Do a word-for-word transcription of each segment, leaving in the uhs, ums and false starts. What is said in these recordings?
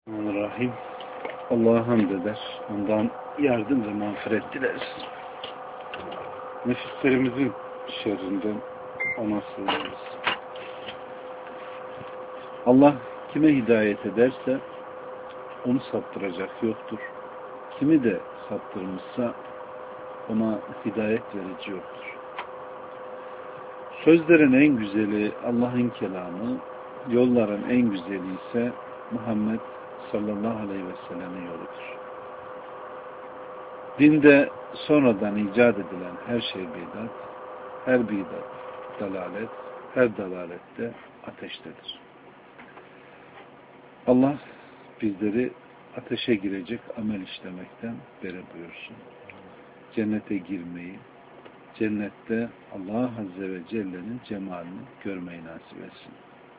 Bismillahirrahmanirrahim. Allah'a hamd eder. Ondan yardım ve mağfiret dileriz. Nefislerimizin şerrinden ona sığınırız. Allah kime hidayet ederse onu saptıracak yoktur. Kimi de saptırmışsa ona hidayet verici yoktur. Sözlerin en güzeli Allah'ın kelamı, yolların en güzeli ise Muhammed sallallahu aleyhi ve sellem'in yoludur. Dinde sonradan icat edilen her şey bidat, her bidat dalalet, her dalalette ateştedir. Allah bizleri ateşe girecek amel işlemekten beri buyursun. Cennete girmeyi, cennette Allah Azze ve Celle'nin cemalini görmeyi nasip etsin.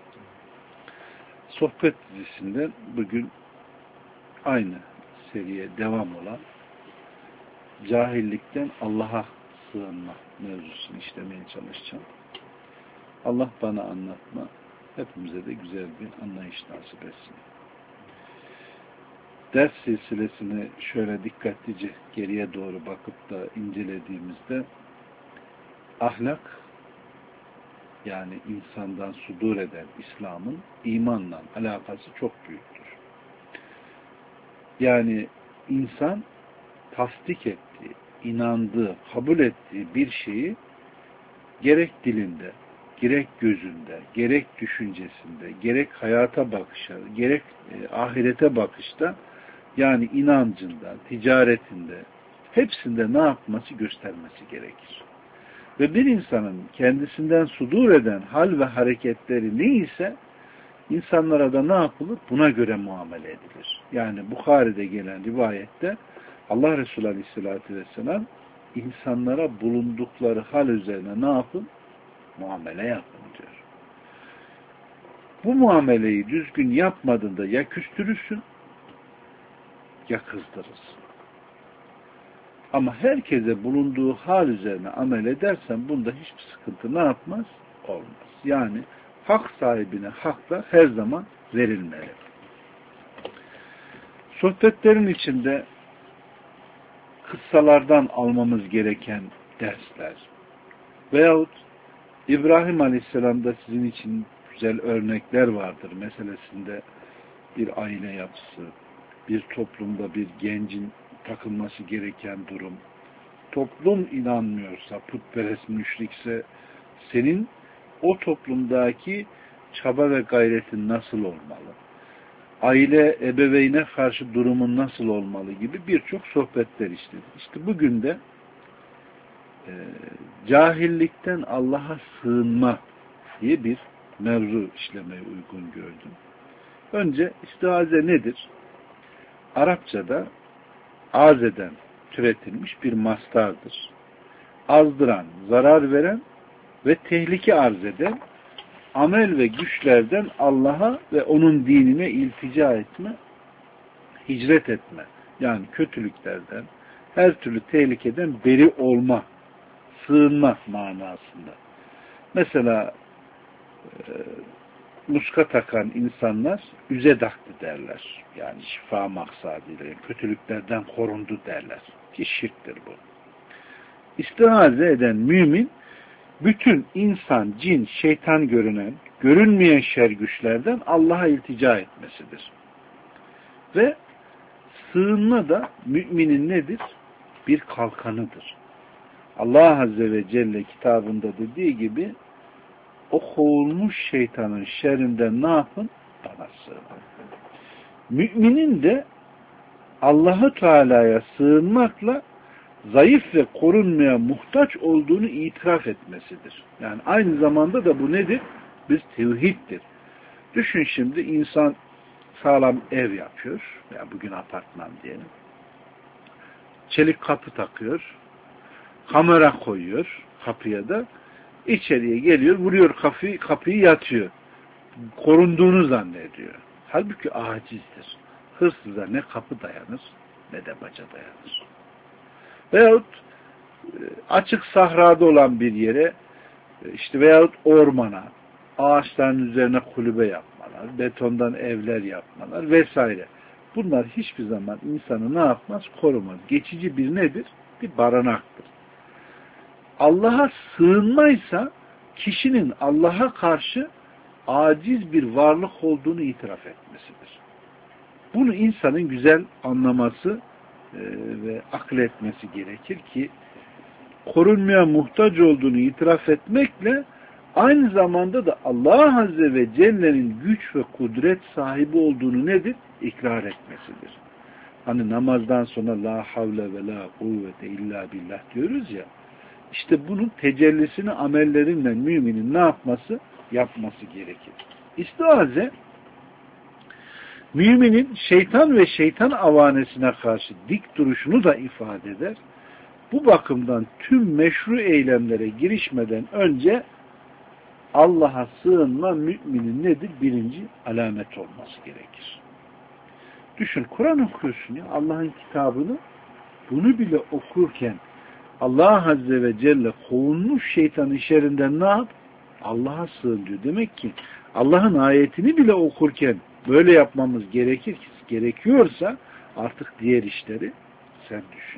Sohbet dizisinden bugün aynı seriye devam olan cahillikten Allah'a sığınma mevzusunu işlemeye çalışacağım. Allah bana anlatma, hepimize de güzel bir anlayış nasip etsin. Ders silsilesini şöyle dikkatlice geriye doğru bakıp da incelediğimizde ahlak, yani insandan sudur eden İslam'ın imanla alakası çok büyüktür. Yani insan tasdik ettiği, inandığı, kabul ettiği bir şeyi gerek dilinde, gerek gözünde, gerek düşüncesinde, gerek hayata bakışa, gerek e, ahirete bakışta, yani inancında, ticaretinde, hepsinde ne yapması, göstermesi gerekir. Ve bir insanın kendisinden sudur eden hal ve hareketleri neyse, insanlara da ne yapılır? Buna göre muamele edilir. Yani Bukhari'de gelen rivayette Allah Resulü Aleyhisselatü Vesselam insanlara bulundukları hal üzerine ne yapın? Muamele yapın diyor. Bu muameleyi düzgün yapmadığında ya küstürürsün ya kızdırırsın. Ama herkese bulunduğu hal üzerine amel edersen bunda hiçbir sıkıntı ne yapmaz? Olmaz. Yani hak sahibine haklar her zaman verilmeli. Sohbetlerin içinde kıssalardan almamız gereken dersler veyahut İbrahim Aleyhisselam'da sizin için güzel örnekler vardır meselesinde bir aile yapısı, bir toplumda bir gencin takılması gereken durum, toplum inanmıyorsa, putperest müşrikse senin o toplumdaki çaba ve gayretin nasıl olmalı? Aile, ebeveyne karşı durumun nasıl olmalı gibi birçok sohbetler işledik. İşte bugün de e, cahillikten Allah'a sığınma diye bir mevzu işlemeye uygun gördüm. Önce istiaze nedir? Arapçada azeden türetilmiş bir mastardır. Azdıran, zarar veren ve tehlike arz eden amel ve güçlerden Allah'a ve onun dinine iltica etme, hicret etme. Yani kötülüklerden, her türlü tehlikeden beri olma, sığınma manasında. Mesela e, muska takan insanlar üze daktı derler. Yani şifa maksadıyla, yani kötülüklerden korundu derler. Ki şirktir bu. İstiaze eden mümin, bütün insan, cin, şeytan görünen, görünmeyen şer güçlerden Allah'a iltica etmesidir. Ve sığınma da müminin nedir? Bir kalkanıdır. Allah Azze ve Celle kitabında dediği gibi o kovulmuş şeytanın şerrinden ne yapın? Bana sığının. Müminin de Allah-u Teala'ya sığınmakla zayıf ve korunmaya muhtaç olduğunu itiraf etmesidir. Yani aynı zamanda da bu nedir? Bir tevhiddir. Düşün şimdi insan sağlam ev yapıyor. Ya bugün apartman diyelim. Çelik kapı takıyor. Kamera koyuyor kapıya da. İçeriye geliyor, vuruyor kapıyı, kapıyı yatıyor. Korunduğunu zannediyor. Halbuki acizdir. Hırsıza ne kapı dayanır ne de baca dayanır. Veyahut açık sahrada olan bir yere işte veyahut ormana ağaçların üzerine kulübe yapmalar, betondan evler yapmalar vesaire. Bunlar hiçbir zaman insanı ne yapmaz? Korumaz. Geçici bir nedir? Bir barınaktır. Allah'a sığınmaysa kişinin Allah'a karşı aciz bir varlık olduğunu itiraf etmesidir. Bunu insanın güzel anlaması e, ve akletmesi gerekir ki korunmaya muhtaç olduğunu itiraf etmekle aynı zamanda da Allah Azze ve Celle'nin güç ve kudret sahibi olduğunu nedir? İkrar etmesidir. Hani namazdan sonra la havle ve la kuvvete illa billah diyoruz ya, işte bunun tecellisini amellerinle müminin ne yapması? Yapması gerekir. İstiaze, müminin şeytan ve şeytan avanesine karşı dik duruşunu da ifade eder. Bu bakımdan tüm meşru eylemlere girişmeden önce Allah'a sığınma müminin nedir? Birinci alamet olması gerekir. Düşün, Kur'an okuyorsun ya, Allah'ın kitabını, bunu bile okurken Allah Azze ve Celle kovulmuş şeytanın şerrinden ne yap? Allah'a sığın diyor. Demek ki Allah'ın ayetini bile okurken böyle yapmamız gerekir ki, gerekiyorsa artık diğer işleri sen düşün.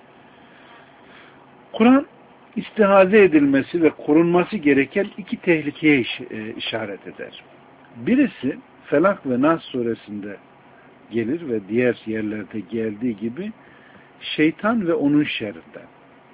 Kur'an istihaze edilmesi ve korunması gereken iki tehlikeye iş, e, işaret eder. Birisi Felak ve Nas suresinde gelir ve diğer yerlerde geldiği gibi şeytan ve onun şerrinden.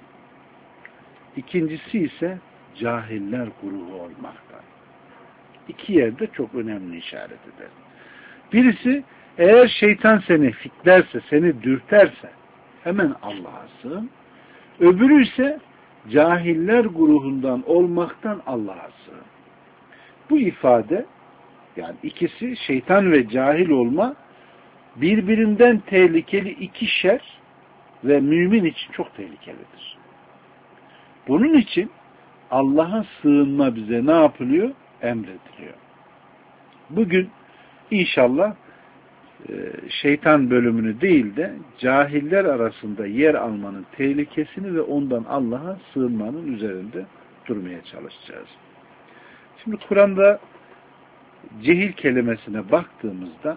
İkincisi ise cahiller grubu olmaktan. İki yerde çok önemli işaret eder. Birisi, eğer şeytan seni fitlerse, seni dürterse hemen Allah'a sığın. Öbürü ise cahiller grubundan olmaktan Allah'a sığın. Bu ifade, yani ikisi şeytan ve cahil olma, birbirinden tehlikeli iki şer ve mümin için çok tehlikelidir. Bunun için Allah'a sığınma bize ne yapılıyor? Emrediliyor. Bugün inşallah şeytan bölümünü değil de cahiller arasında yer almanın tehlikesini ve ondan Allah'a sığınmanın üzerinde durmaya çalışacağız. Şimdi Kur'an'da cehil kelimesine baktığımızda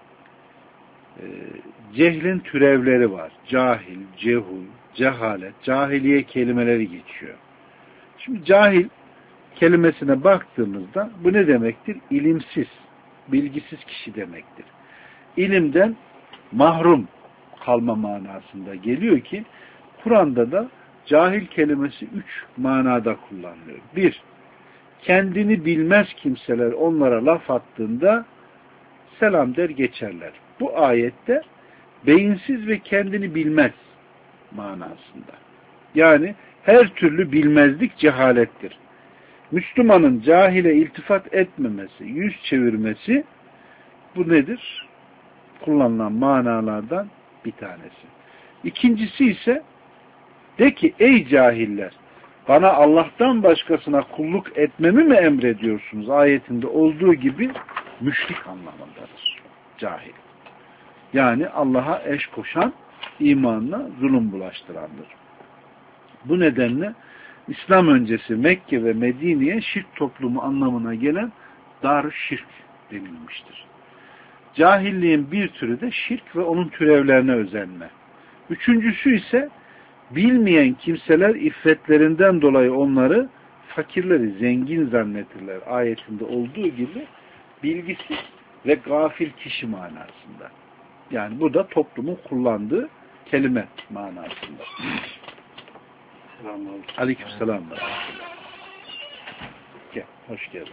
cehlin türevleri var. Cahil, cehul, cehalet, cahiliye kelimeleri geçiyor. Şimdi cahil kelimesine baktığımızda bu ne demektir? İlimsiz, bilgisiz kişi demektir. İlimden mahrum kalma manasında geliyor ki Kur'an'da da cahil kelimesi üç manada kullanılıyor. Bir, kendini bilmez kimseler onlara laf attığında selam der geçerler. Bu ayette beyinsiz ve kendini bilmez manasında. Yani her türlü bilmezlik cehalettir. Müslümanın cahile iltifat etmemesi, yüz çevirmesi bu nedir? Kullanılan manalardan bir tanesi. İkincisi ise de ki ey cahiller, bana Allah'tan başkasına kulluk etmemi mi emrediyorsunuz? Ayetinde olduğu gibi müşrik anlamındadır. Cahil. Yani Allah'a eş koşan, imanına zulüm bulaştırandır. Bu nedenle İslam öncesi Mekke ve Medine'ye şirk toplumu anlamına gelen dar-ı şirk denilmiştir. Cahilliğin bir türü de şirk ve onun türevlerine özenme. Üçüncüsü ise bilmeyen kimseler iffetlerinden dolayı onları fakirleri zengin zannettirler. Ayetinde olduğu gibi bilgisiz ve gafil kişi manasında. Yani bu da toplumun kullandığı kelime manasında. Aleykümselam. Gel, hoş geldin.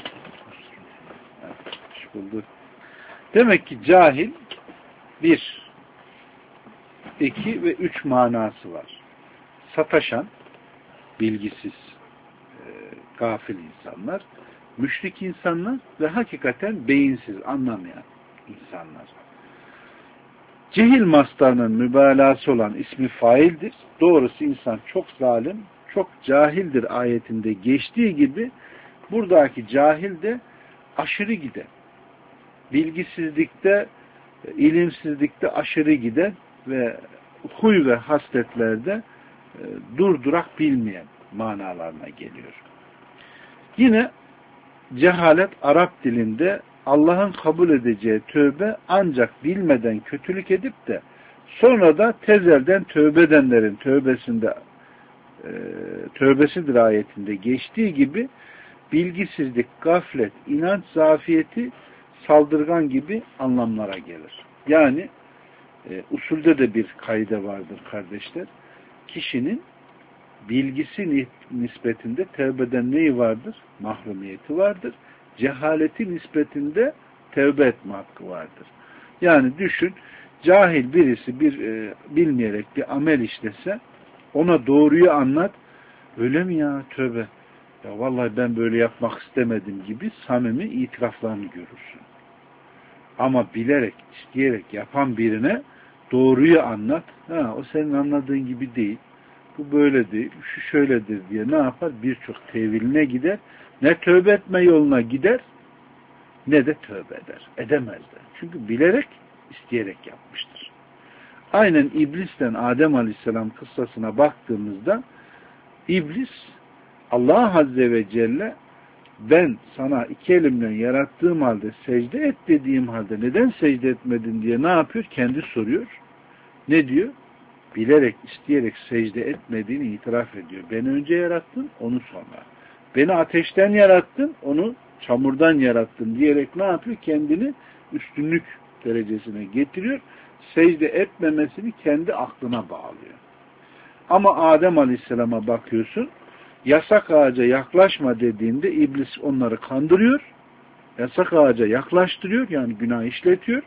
Evet, hoş bulduk. Demek ki cahil bir, iki ve üç manası var. Sataşan, bilgisiz, e, gafil insanlar, müşrik insanlar ve hakikaten beyinsiz, anlamayan insanlar. Cehil mastarının mübalağası olan ismi faildir. Doğrusu insan çok zalim, çok cahildir ayetinde geçtiği gibi buradaki cahil de aşırı giden, bilgisizlikte, ilimsizlikte aşırı giden ve huy ve hasletlerde durdurak bilmeyen manalarına geliyor. Yine cehalet Arap dilinde Allah'ın kabul edeceği tövbe ancak bilmeden kötülük edip de sonra da tezelden tövbe edenlerin tövbesinde e, tövbesidir ayetinde geçtiği gibi bilgisizlik, gaflet, inanç zafiyeti, saldırgan gibi anlamlara gelir. Yani e, usulde de bir kaide vardır kardeşler. Kişinin bilgisi nispetinde tevbeden neyi vardır? Mahrumiyeti vardır. Cehaleti nispetinde tevbe etme hakkı vardır. Yani düşün, cahil birisi bir e, bilmeyerek bir amel işlese, ona doğruyu anlat. Öyle mi ya, tövbe? Ya vallahi ben böyle yapmak istemedim gibi samimi itiraflarını görürsün. Ama bilerek, isteyerek yapan birine doğruyu anlat. Ha, o senin anladığın gibi değil. Bu böyle değil, şu şöyledir diye ne yapar? Birçok teviline gider. Ne tövbe etme yoluna gider, ne de tövbe eder. Edemezler. Çünkü bilerek, isteyerek yapmıştır. Aynen İblis'ten Adem Aleyhisselam kıssasına baktığımızda İblis, Allah Azze ve Celle ben sana iki elimle yarattığım halde secde et dediğim halde neden secde etmedin diye ne yapıyor? Kendi soruyor. Ne diyor? Bilerek, isteyerek secde etmediğini itiraf ediyor. Beni önce yarattın, onu sonra. Beni ateşten yarattın, onu çamurdan yarattın diyerek ne yapıyor? Kendini üstünlük derecesine getiriyor. Secde etmemesini kendi aklına bağlıyor. Ama Adem Aleyhisselam'a bakıyorsun, yasak ağaca yaklaşma dediğinde iblis onları kandırıyor. Yasak ağaca yaklaştırıyor, yani günah işletiyor.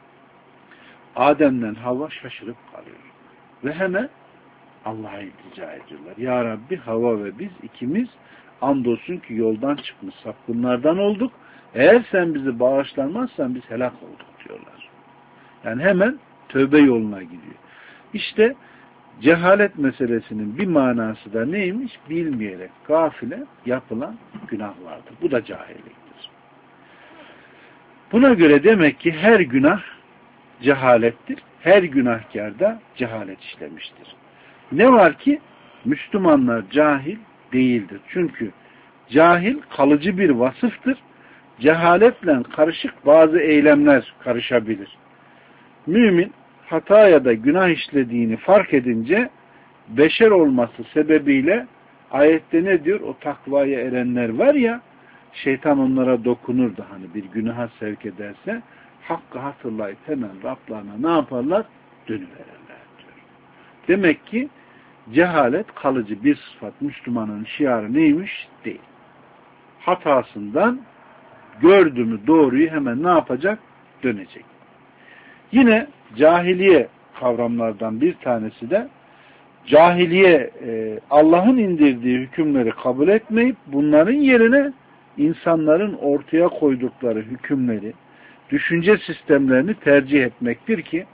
Adem'den Havva şaşırıp kalıyor. Ve hemen Allah'a iltica ediyorlar. Ya Rabbi, Havva ve biz ikimiz andolsun ki yoldan çıkmış sapkınlardan olduk. Eğer sen bizi bağışlamazsan biz helak olduk diyorlar. Yani hemen tövbe yoluna gidiyor. İşte cehalet meselesinin bir manası da neymiş? Bilmeyerek, gafile yapılan günahlardır. Bu da cahilliktir. Buna göre demek ki her günah cehalettir. Her günahkar da cehalet işlemiştir. Ne var ki Müslümanlar cahil değildir. Çünkü cahil kalıcı bir vasıftır. Cehaletle karışık bazı eylemler karışabilir. Mümin hata ya da günah işlediğini fark edince beşer olması sebebiyle ayette ne diyor? O takvaya erenler var ya, şeytan onlara dokunur da hani bir günaha sevk ederse hakkı hatırlayıp hemen Rablarına ne yaparlar? Dönüverirler diyor. Demek ki cehalet kalıcı bir sıfat. Müslümanın şiarı neymiş? Değil. Hatasından gördü mü doğruyu hemen ne yapacak? Dönecek. Yine cahiliye kavramlardan bir tanesi de cahiliye e, Allah'ın indirdiği hükümleri kabul etmeyip bunların yerine insanların ortaya koydukları hükümleri, düşünce sistemlerini tercih etmektir ki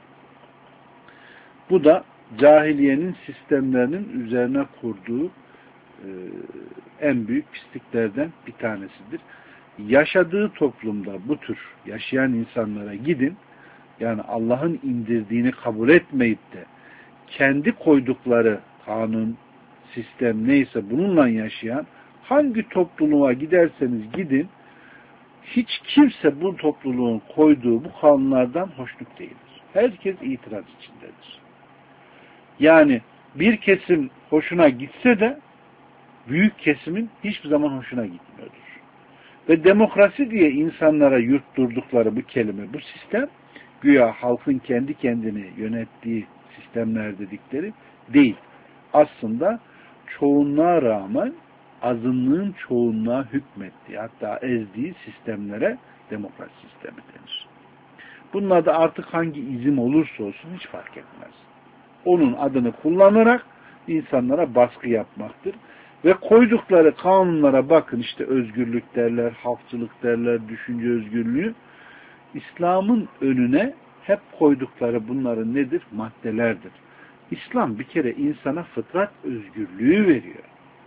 bu da cahiliyenin sistemlerinin üzerine kurduğu e, en büyük pisliklerden bir tanesidir. Yaşadığı toplumda bu tür yaşayan insanlara gidin, yani Allah'ın indirdiğini kabul etmeyip de kendi koydukları kanun, sistem neyse bununla yaşayan hangi topluluğa giderseniz gidin, hiç kimse bu topluluğun koyduğu bu kanunlardan hoşnut değildir. Herkes itiraz içindedir. Yani bir kesim hoşuna gitse de büyük kesimin hiçbir zaman hoşuna gitmiyordur. Ve demokrasi diye insanlara yurtturdukları bu kelime, bu sistem güya halkın kendi kendini yönettiği sistemler dedikleri değil. Aslında çoğunluğa rağmen azınlığın çoğunluğa hükmettiği, hatta ezdiği sistemlere demokrasi sistemi denir. Bunlar da artık hangi izim olursa olsun hiç fark etmez. Onun adını kullanarak insanlara baskı yapmaktır. Ve koydukları kanunlara bakın, işte özgürlük derler, halkçılık derler, düşünce özgürlüğü. İslam'ın önüne hep koydukları bunların nedir? Maddelerdir. İslam bir kere insana fıtrat özgürlüğü veriyor.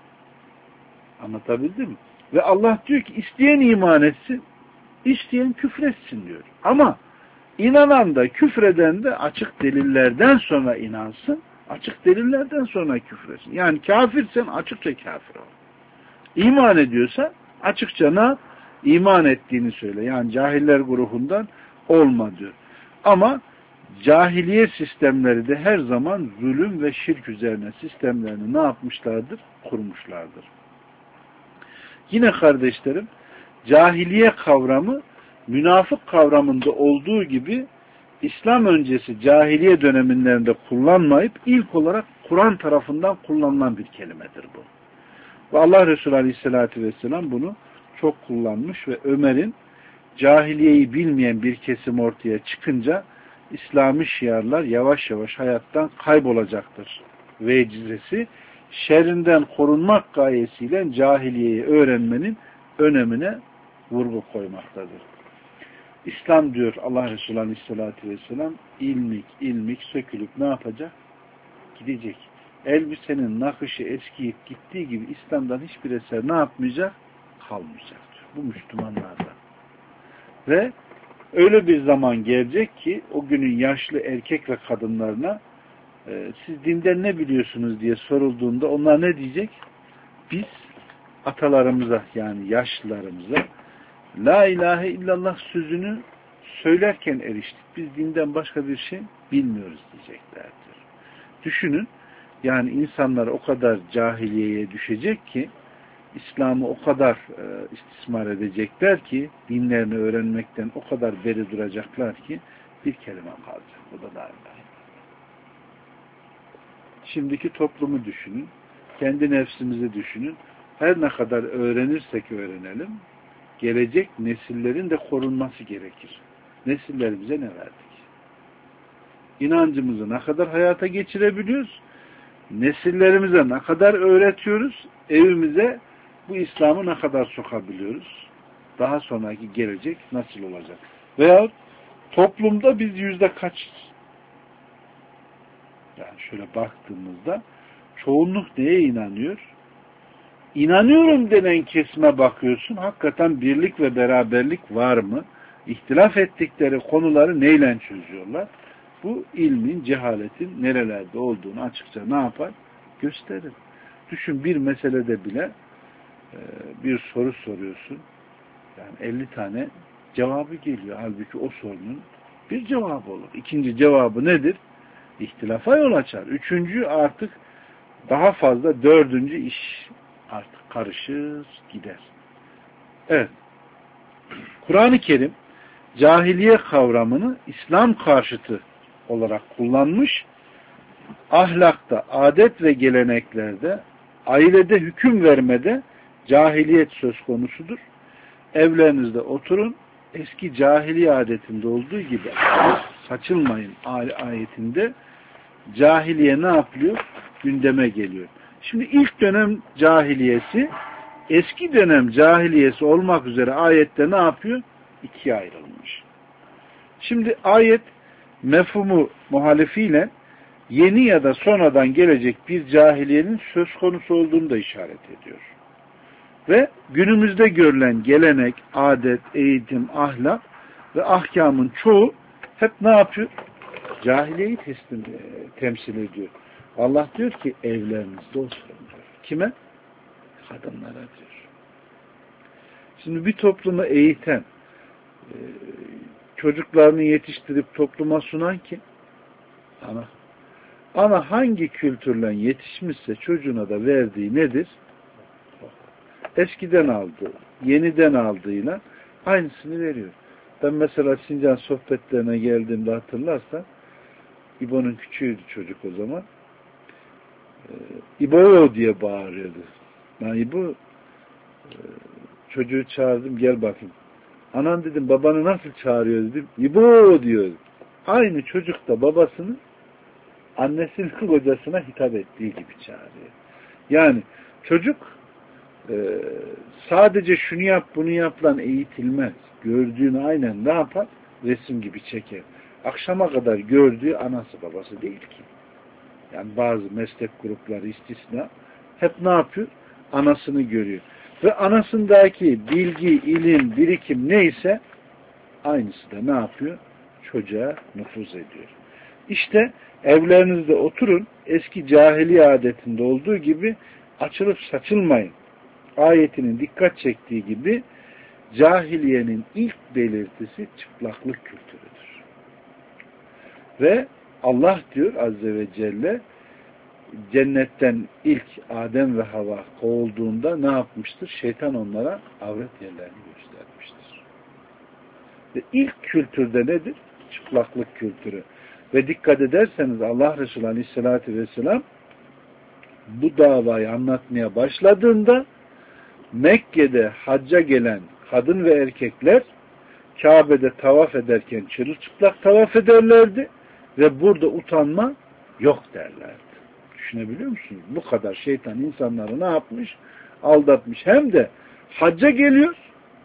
Anlatabildim mi? Ve Allah diyor ki isteyen iman etsin, isteyen küfretsin diyor. Ama inanan da küfreden de açık delillerden sonra inansın, açık delillerden sonra küfretsin. Yani kafirsen açıkça kafir ol. İman ediyorsa açıkça ne? İman ettiğini söyle. Yani cahiller grubundan olma diyor. Ama cahiliye sistemleri de her zaman zulüm ve şirk üzerine sistemlerini ne yapmışlardır? Kurmuşlardır. Yine kardeşlerim, cahiliye kavramı münafık kavramında olduğu gibi İslam öncesi cahiliye dönemlerinde kullanmayıp ilk olarak Kur'an tarafından kullanılan bir kelimedir bu. Ve Allah Resulü Aleyhisselatü Vesselam bunu çok kullanmış ve Ömer'in cahiliyeyi bilmeyen bir kesim ortaya çıkınca İslami şiarlar yavaş yavaş hayattan kaybolacaktır vecizesi, şerrinden korunmak gayesiyle cahiliyeyi öğrenmenin önemine vurgu koymaktadır. İslam diyor Allah Resulü Aleyhisselatü Vesselam, ilmik ilmik sökülüp ne yapacak? Gidecek. Elbisenin nakışı eskiyip gittiği gibi İslam'dan hiçbir eser ne yapmayacak? Kalmayacaktır. Bu Müslümanlarda. Ve öyle bir zaman gelecek ki o günün yaşlı erkek ve kadınlarına e, siz dinden ne biliyorsunuz diye sorulduğunda onlar ne diyecek? Biz atalarımıza yani yaşlılarımıza La ilahe illallah sözünü söylerken eriştik. Biz dinden başka bir şey bilmiyoruz diyeceklerdir. Düşünün, yani insanlar o kadar cahiliyeye düşecek ki İslam'ı o kadar e, istismar edecekler ki dinlerini öğrenmekten o kadar beri duracaklar ki bir kelime kalacak. O da la ilahe illallah. Şimdiki toplumu düşünün. Kendi nefsimizi düşünün. Her ne kadar öğrenirsek öğrenelim, gelecek nesillerin de korunması gerekir. Nesiller bize ne verdik? İnancımızı ne kadar hayata geçirebiliyoruz? Nesillerimize ne kadar öğretiyoruz? Evimize bu İslam'ı ne kadar sokabiliyoruz? Daha sonraki gelecek nasıl olacak? Veya toplumda biz yüzde kaçız? Yani şöyle baktığımızda çoğunluk neye inanıyor? İnanıyorum denen kesime bakıyorsun. Hakikaten birlik ve beraberlik var mı? İhtilaf ettikleri konuları neyle çözüyorlar? Bu ilmin, cehaletin nerelerde olduğunu açıkça ne yapar? Gösterir. Düşün, bir meselede bile bir soru soruyorsun. Yani elli tane cevabı geliyor. Halbuki o sorunun bir cevabı olur. İkinci cevabı nedir? İhtilafa yol açar. Üçüncü artık daha fazla, dördüncü iş artık karışır gider. Evet. Kur'an-ı Kerim cahiliye kavramını İslam karşıtı olarak kullanmış, ahlakta, adet ve geleneklerde, ailede hüküm vermede cahiliyet söz konusudur. Evlerinizde oturun, eski cahiliye adetinde olduğu gibi saçılmayın ayetinde cahiliye ne yapıyor? Gündeme geliyor. Şimdi ilk dönem cahiliyesi, eski dönem cahiliyesi olmak üzere ayette ne yapıyor? İkiye ayrılmış. Şimdi ayet mefhumu muhalifiyle yeni ya da sonradan gelecek bir cahiliyenin söz konusu olduğunu da işaret ediyor. Ve günümüzde görülen gelenek, adet, eğitim, ahlak ve ahkamın çoğu hep ne yapıyor? Cahiliyeyi teslim, temsil ediyor. Allah diyor ki evlerinizde oturun diyor. Kime? Kadınlara diyor. Şimdi bir toplumu eğiten, çocuklarını yetiştirip topluma sunan kim? Ana. Ana hangi kültürle yetişmişse çocuğuna da verdiği nedir? Eskiden aldığı, yeniden aldığıyla aynısını veriyor. Ben mesela Sincan sohbetlerine geldiğimde hatırlarsan, İbo'nun küçüğüydü çocuk o zaman. Ee, İbo diye bağırıyordu. Ben İbo e, çocuğu çağırdım, gel bakayım. Anan dedim, babanı nasıl çağırıyor dedim. İbo diyor. Aynı çocuk da babasını annesinin kocasına hitap ettiği gibi çağırıyor. Yani çocuk e, sadece şunu yap bunu yap lan eğitilmez. Gördüğünü aynen ne yapar? Resim gibi çeker. Akşama kadar gördüğü anası babası değil ki. Yani bazı meslek grupları istisna hep ne yapıyor? Anasını görüyor. Ve anasındaki bilgi, ilim, birikim neyse aynısı da ne yapıyor? Çocuğa nüfuz ediyor. İşte evlerinizde oturun, eski cahiliye adetinde olduğu gibi açılıp saçılmayın. Ayetinin dikkat çektiği gibi cahiliyenin ilk belirtisi çıplaklık kültürüdür. Ve Allah diyor Azze ve Celle, cennetten ilk Adem ve Havva kovulduğunda ne yapmıştır? Şeytan onlara avret yerlerini göstermiştir. Ve ilk kültürde nedir? Çıplaklık kültürü. Ve dikkat ederseniz Allah Resulü Aleyhisselatü Vesselam bu davayı anlatmaya başladığında Mekke'de hacca gelen kadın ve erkekler Kabe'de tavaf ederken çırılçıplak tavaf ederlerdi ve burada utanma yok derlerdi. Düşünebiliyor musunuz? Bu kadar şeytan insanları ne yapmış? Aldatmış. Hem de hacca geliyor,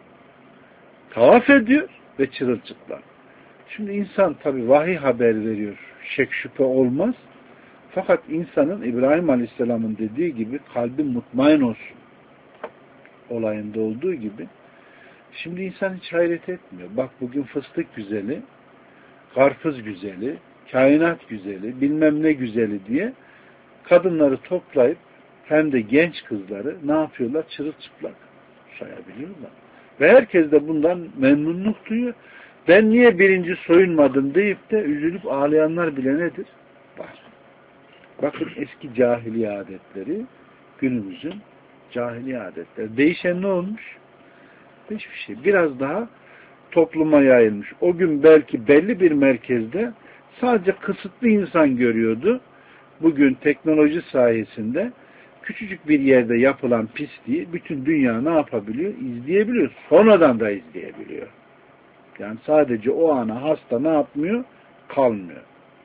tavaf ediyor ve çırılçıplak. Şimdi insan tabi vahiy haber veriyor. Şek şüphe olmaz. Fakat insanın İbrahim Aleyhisselam'ın dediği gibi kalbi mutmain olsun olayında olduğu gibi. Şimdi insan hiç hayret etmiyor. Bak bugün fıstık güzeli, karpuz güzeli, kainat güzeli, bilmem ne güzeli diye kadınları toplayıp hem de genç kızları ne yapıyorlar? Çırılçıplak sayabiliyorlar. Ve herkes de bundan memnunluk duyuyor. Ben niye birinci soyunmadım deyip de üzülüp ağlayanlar bile nedir? Var. Bakın eski cahiliye adetleri, günümüzün cahiliye adetleri. Değişen ne olmuş? Hiçbir şey. Biraz daha topluma yayılmış. O gün belki belli bir merkezde sadece kısıtlı insan görüyordu. Bugün teknoloji sayesinde küçücük bir yerde yapılan pisliği bütün dünya ne yapabiliyor? İzleyebiliyor. Sonradan da izleyebiliyor. Yani sadece o ana hasta ne yapmıyor? Kalmıyor.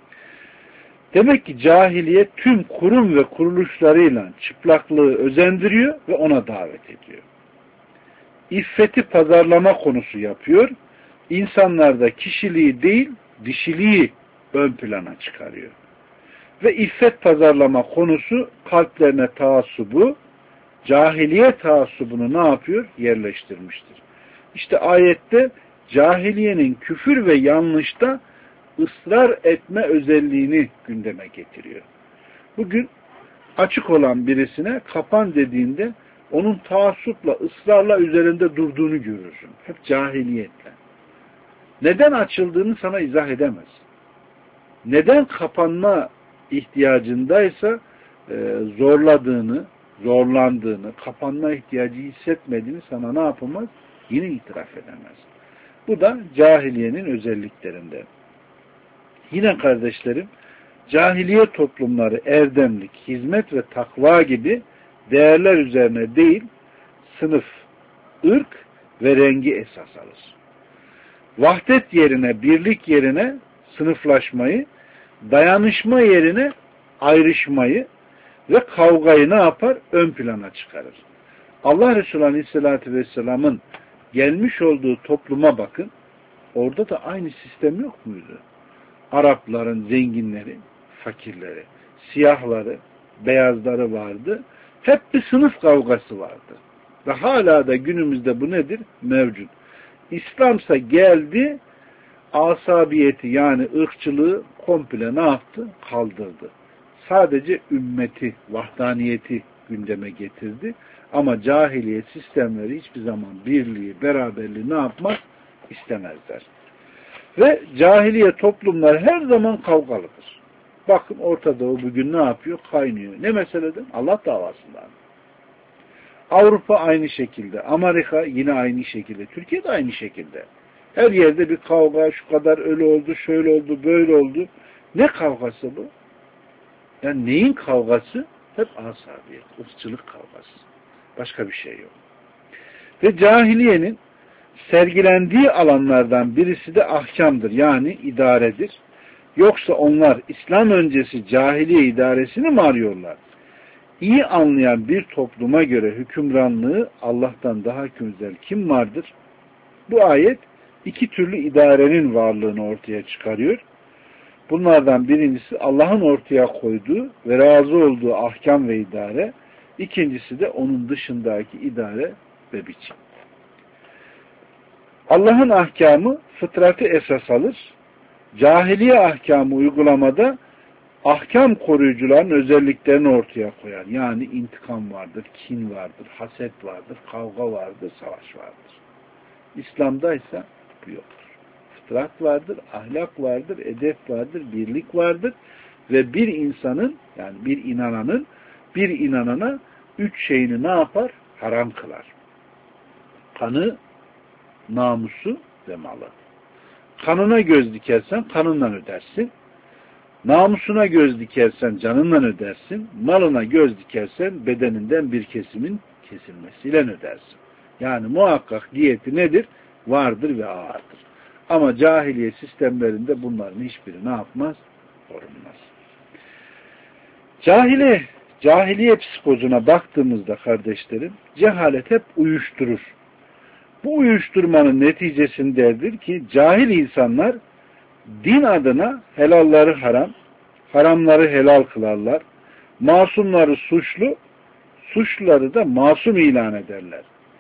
Demek ki cahiliye tüm kurum ve kuruluşlarıyla çıplaklığı özendiriyor ve ona davet ediyor. İffeti pazarlama konusu yapıyor. İnsanlarda kişiliği değil, dişiliği ön plana çıkarıyor. Ve iffet pazarlama konusu kalplerine taassubu, cahiliye taassubunu ne yapıyor? Yerleştirmiştir. İşte ayette cahiliyenin küfür ve yanlışta ısrar etme özelliğini gündeme getiriyor. Bugün açık olan birisine kapan dediğinde onun taassupla, ısrarla üzerinde durduğunu görürsün. Hep cahiliyetle. Neden açıldığını sana izah edemez. Neden kapanma ihtiyacındaysa e, zorladığını, zorlandığını, kapanma ihtiyacı hissetmediğini sana ne yapamaz? Yine itiraf edemez. Bu da cahiliyenin özelliklerinden. Yine kardeşlerim, cahiliye toplumları erdemlik, hizmet ve takva gibi değerler üzerine değil, sınıf, ırk ve rengi esas alır. Vahdet yerine, birlik yerine sınıflaşmayı, dayanışma yerine ayrışmayı ve kavgayı ne yapar? Ön plana çıkarır. Allah Resulü Aleyhisselatü Vesselam'ın gelmiş olduğu topluma bakın, orada da aynı sistem yok muydu? Arapların zenginleri, fakirleri, siyahları, beyazları vardı. Hep bir sınıf kavgası vardı. Ve hala da günümüzde bu nedir? Mevcut. İslamsa geldi, asabiyeti yani ırkçılığı komple ne yaptı? Kaldırdı. Sadece ümmeti, vahdaniyeti gündeme getirdi. Ama cahiliye sistemleri hiçbir zaman birliği, beraberliği ne yapmak istemezler. Ve cahiliye toplumlar her zaman kavgalıdır. Bakın Orta Doğu bugün ne yapıyor? Kaynıyor. Ne meseleden? Allah davasından. Avrupa aynı şekilde. Amerika yine aynı şekilde. Türkiye de aynı şekilde. Her yerde bir kavga, şu kadar öyle oldu, şöyle oldu, böyle oldu. Ne kavgası bu? Yani neyin kavgası? Hep asabiyet, ırkçılık kavgası. Başka bir şey yok. Ve cahiliyenin sergilendiği alanlardan birisi de ahkamdır. Yani idaredir. Yoksa onlar İslam öncesi cahiliye idaresini mi arıyorlar? İyi anlayan bir topluma göre hükümranlığı Allah'tan daha güzel kim vardır? Bu ayet iki türlü idarenin varlığını ortaya çıkarıyor. Bunlardan birincisi Allah'ın ortaya koyduğu ve razı olduğu ahkam ve idare. İkincisi de onun dışındaki idare ve biçim. Allah'ın ahkamı fıtratı esas alır. Cahiliye ahkamı uygulamada ahkam koruyucuların özelliklerini ortaya koyar. Yani intikam vardır, kin vardır, haset vardır, kavga vardır, savaş vardır. İslam'daysa bu yoktur. Fıtrat vardır, ahlak vardır, edep vardır, birlik vardır ve bir insanın, yani bir inananın bir inanana üç şeyini ne yapar? Haram kılar. Kanı, namusu ve malı. Kanına göz dikersen kanından ödersin. Namusuna göz dikersen canından ödersin. Malına göz dikersen bedeninden bir kesimin kesilmesiyle ödersin. Yani muhakkak diyeti nedir? Vardır ve ağırdır. Ama cahiliye sistemlerinde bunların hiçbiri ne yapmaz? Korunmaz. Cahiliye, cahiliye psikozuna baktığımızda kardeşlerim, cehalet hep uyuşturur. Bu uyuşturmanın neticesindedir ki cahil insanlar din adına helalları haram, haramları helal kılarlar. Masumları suçlu, suçluları da masum ilan ederler.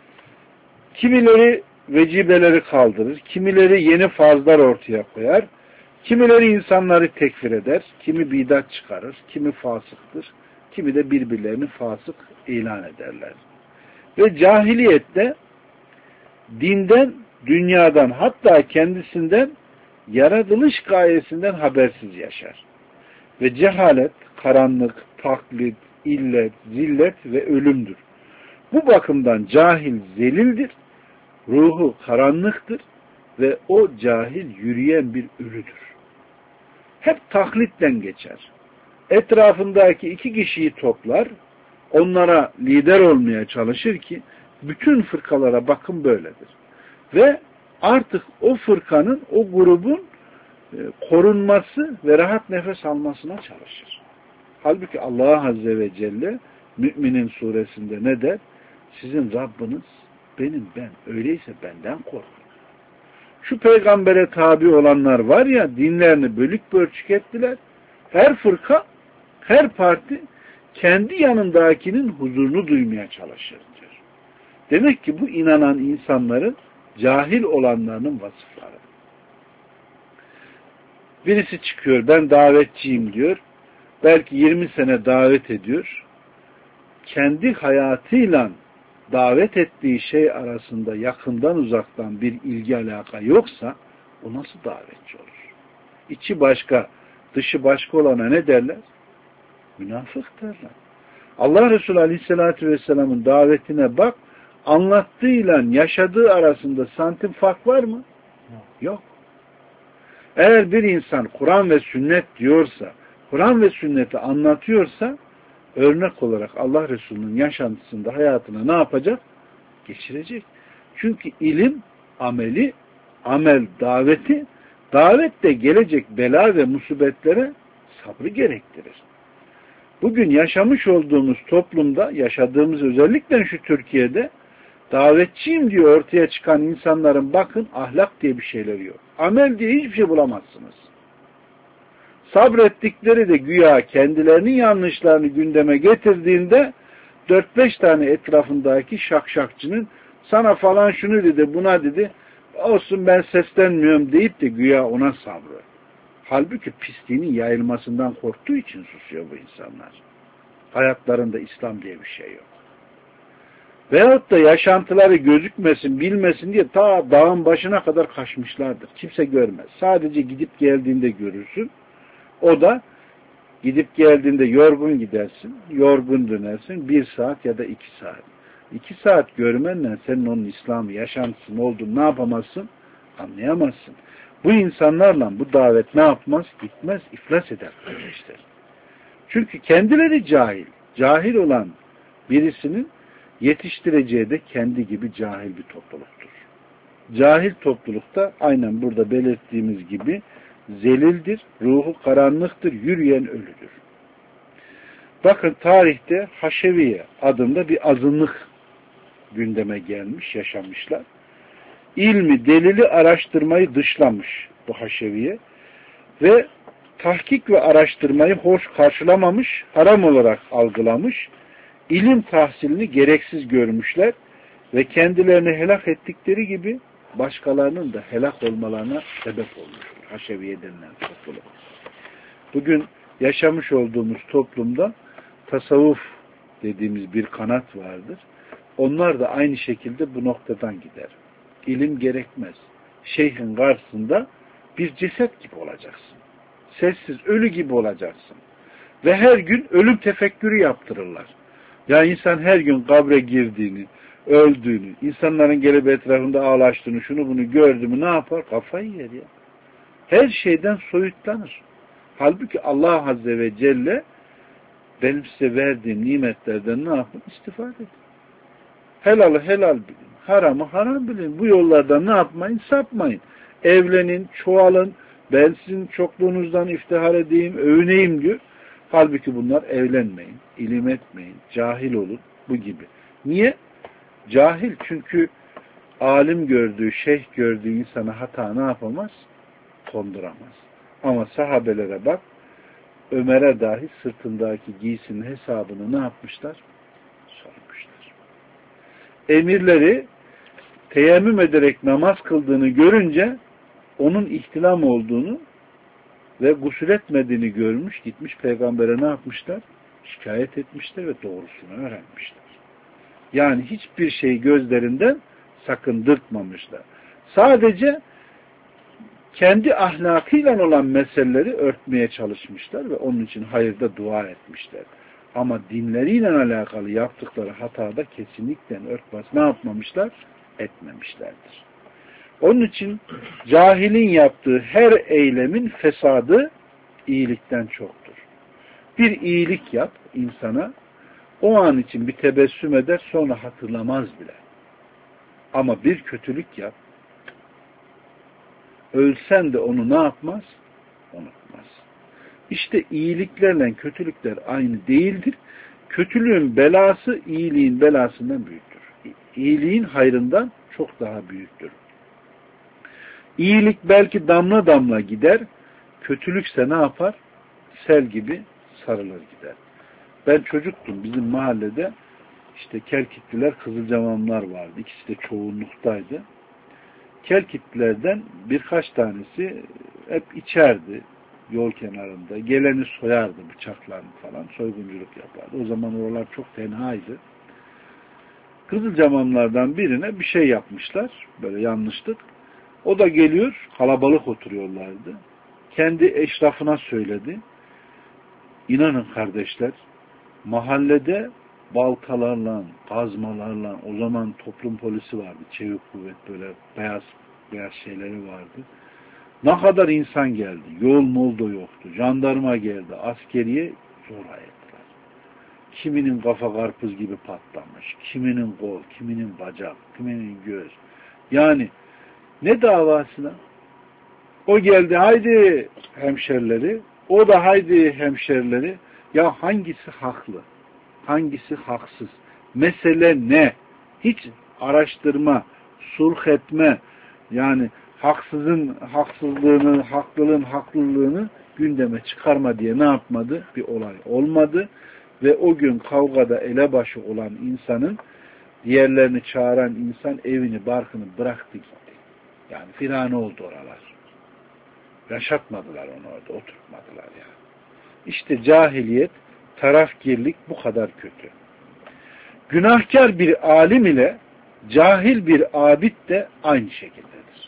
Kimileri vecibeleri kaldırır, kimileri yeni farzlar ortaya koyar, kimileri insanları tekfir eder, kimi bidat çıkarır, kimi fasıktır, kimi de birbirlerini fasık ilan ederler. Ve cahiliyette dinden, dünyadan, hatta kendisinden, yaratılış gayesinden habersiz yaşar. Ve cehalet, karanlık, taklit, illet, zillet ve ölümdür. Bu bakımdan cahil zelildir, ruhu karanlıktır ve o cahil yürüyen bir ölüdür. Hep taklitten geçer. Etrafındaki iki kişiyi toplar, onlara lider olmaya çalışır ki bütün fırkalara bakın böyledir. Ve artık o fırkanın, o grubun korunması ve rahat nefes almasına çalışır. Halbuki Allah Azze ve Celle Müminin suresinde ne der? Sizin Rabbiniz benim ben. Öyleyse benden korkun. Şu peygambere tabi olanlar var ya, dinlerini bölük pörçük ettiler. Her fırka, her parti kendi yanındakinin huzurunu duymaya çalışır diyor. Demek ki bu inanan insanların cahil olanlarının vasıfları. Birisi çıkıyor, ben davetçiyim diyor. Belki yirmi sene davet ediyor. Kendi hayatıyla davet ettiği şey arasında yakından uzaktan bir ilgi alaka yoksa o nasıl davetçi olur? İçi başka, dışı başka olana ne derler? Münafık derler. Allah Resulü Aleyhisselatü Vesselam'ın davetine bak, anlattığıyla yaşadığı arasında santim fark var mı? Yok. Eğer bir insan Kur'an ve sünnet diyorsa, Kur'an ve sünneti anlatıyorsa, örnek olarak Allah Resulü'nün yaşantısında hayatına ne yapacak? Geçirecek. Çünkü ilim, ameli, amel, daveti, davet de gelecek bela ve musibetlere sabrı gerektirir. Bugün yaşamış olduğumuz toplumda, yaşadığımız özellikle şu Türkiye'de, davetçiyim diye ortaya çıkan insanların bakın ahlak diye bir şeyleri yok. Amel diye hiçbir şey bulamazsınız. Sabrettikleri de güya kendilerinin yanlışlarını gündeme getirdiğinde dört beş tane etrafındaki şakşakçının sana falan şunu dedi, buna dedi, olsun ben seslenmiyorum deyip de güya ona sabrı. Halbuki pisliğinin yayılmasından korktuğu için susuyor bu insanlar. Hayatlarında İslam diye bir şey yok. Veyahut da yaşantıları gözükmesin, bilmesin diye ta dağın başına kadar kaçmışlardır. Kimse görmez. Sadece gidip geldiğinde görürsün. O da gidip geldiğinde yorgun gidersin, yorgun dönersin. Bir saat ya da iki saat. İki saat görmenle senin onun İslam'ı, yaşantısının olduğunu ne yapamazsın? Anlayamazsın. Bu insanlarla bu davet ne yapmaz? Gitmez, iflas eder kardeşler. Çünkü kendileri cahil. Cahil olan birisinin yetiştireceği de kendi gibi cahil bir topluluktur. Cahil toplulukta aynen burada belirttiğimiz gibi zelildir, ruhu karanlıktır, yürüyen ölüdür. Bakın tarihte Haşeviye adında bir azınlık gündeme gelmiş, yaşamışlar. İlmi, delili araştırmayı dışlamış bu Haşeviye ve tahkik ve araştırmayı hoş karşılamamış, haram olarak algılamış, ilim tahsilini gereksiz görmüşler ve kendilerini helak ettikleri gibi başkalarının da helak olmalarına sebep olmuştur. Haşeviye denilen topluluk. Bugün yaşamış olduğumuz toplumda tasavvuf dediğimiz bir kanat vardır. Onlar da aynı şekilde bu noktadan gider. İlim gerekmez. Şeyhin karşısında bir ceset gibi olacaksın. Sessiz, ölü gibi olacaksın. Ve her gün ölüm tefekkürü yaptırırlar. Ya insan her gün kabre girdiğini, öldüğünü, insanların gelip etrafında ağlaştığını, şunu bunu gördü mü ne yapar? Kafayı yer ya. Her şeyden soyutlanır. Halbuki Allah Azze ve Celle benim size verdiğim nimetlerden ne yapın? İstifade edin. Helalı helal bilin. Haramı haram bilin. Bu yollardan ne yapmayın? Sapmayın. Evlenin, çoğalın. Ben sizin çokluğunuzdan iftihar edeyim, övüneyim diyor. Halbuki bunlar evlenmeyin, ilim etmeyin, cahil olun, bu gibi. Niye? Cahil çünkü alim gördüğü, şeyh gördüğü insana hata ne yapamaz? Konduramaz. Ama sahabelere bak, Ömer'e dahi sırtındaki giysinin hesabını ne yapmışlar? Sormuşlar. Emirleri teyemmüm ederek namaz kıldığını görünce onun ihtilam olduğunu ve gusül etmediğini görmüş, gitmiş peygambere ne yapmışlar? Şikayet etmişler ve doğrusunu öğrenmişler. Yani hiçbir şey gözlerinden sakındırtmamışlar. Sadece kendi ahlakıyla olan meseleleri örtmeye çalışmışlar ve onun için hayırda dua etmişler. Ama dinleriyle alakalı yaptıkları hatada kesinlikle örtbas ne yapmamışlar? Etmemişlerdir. Onun için cahilin yaptığı her eylemin fesadı iyilikten çoktur. Bir iyilik yap insana, o an için bir tebessüm eder, sonra hatırlamaz bile. Ama bir kötülük yap, ölsen de onu ne yapmaz? Unutmaz. İşte iyiliklerle kötülükler aynı değildir. Kötülüğün belası iyiliğin belasından büyüktür. İyiliğin hayrından çok daha büyüktür. İyilik belki damla damla gider, kötülükse ne yapar? Sel gibi sarılır gider. Ben çocuktum, bizim mahallede işte Kelkitliler, Kızılcamamlar vardı. İkisi de çoğunluktaydı. Kelkitlilerden birkaç tanesi hep içerdi yol kenarında. Geleni soyardı bıçaklarını falan, soygunculuk yapardı. O zaman oralar çok tenhaydı. Kızılcamamlardan birine bir şey yapmışlar, böyle yanlışlık. O da geliyor, kalabalık oturuyorlardı. Kendi eşrafına söyledi. İnanın kardeşler, mahallede baltalarla, kazmalarla, o zaman toplum polisi vardı, çevik kuvvet, böyle beyaz beyaz şeyleri vardı. Ne kadar insan geldi, yol molda yoktu, jandarma geldi, askeriye zorla ettiler. Kiminin kafa karpuz gibi patlamış, kiminin kol, kiminin bacak, kiminin göz. Yani ne davasına? O geldi, haydi hemşerileri, o da haydi hemşerileri. Ya hangisi haklı? Hangisi haksız? Mesele ne? Hiç araştırma, sulh etme, yani haksızın haksızlığını, haklılığın haklılığını gündeme çıkarma diye ne yapmadı? Bir olay olmadı. Ve o gün kavgada elebaşı olan insanın, diğerlerini çağıran insan evini, barkını bıraktı gitti. Yani firane oldu oralar. Yaşatmadılar onu orada, oturtmadılar yani. İşte cahiliyet, tarafgirlik bu kadar kötü. Günahkar bir alim ile cahil bir abid de aynı şekildedir.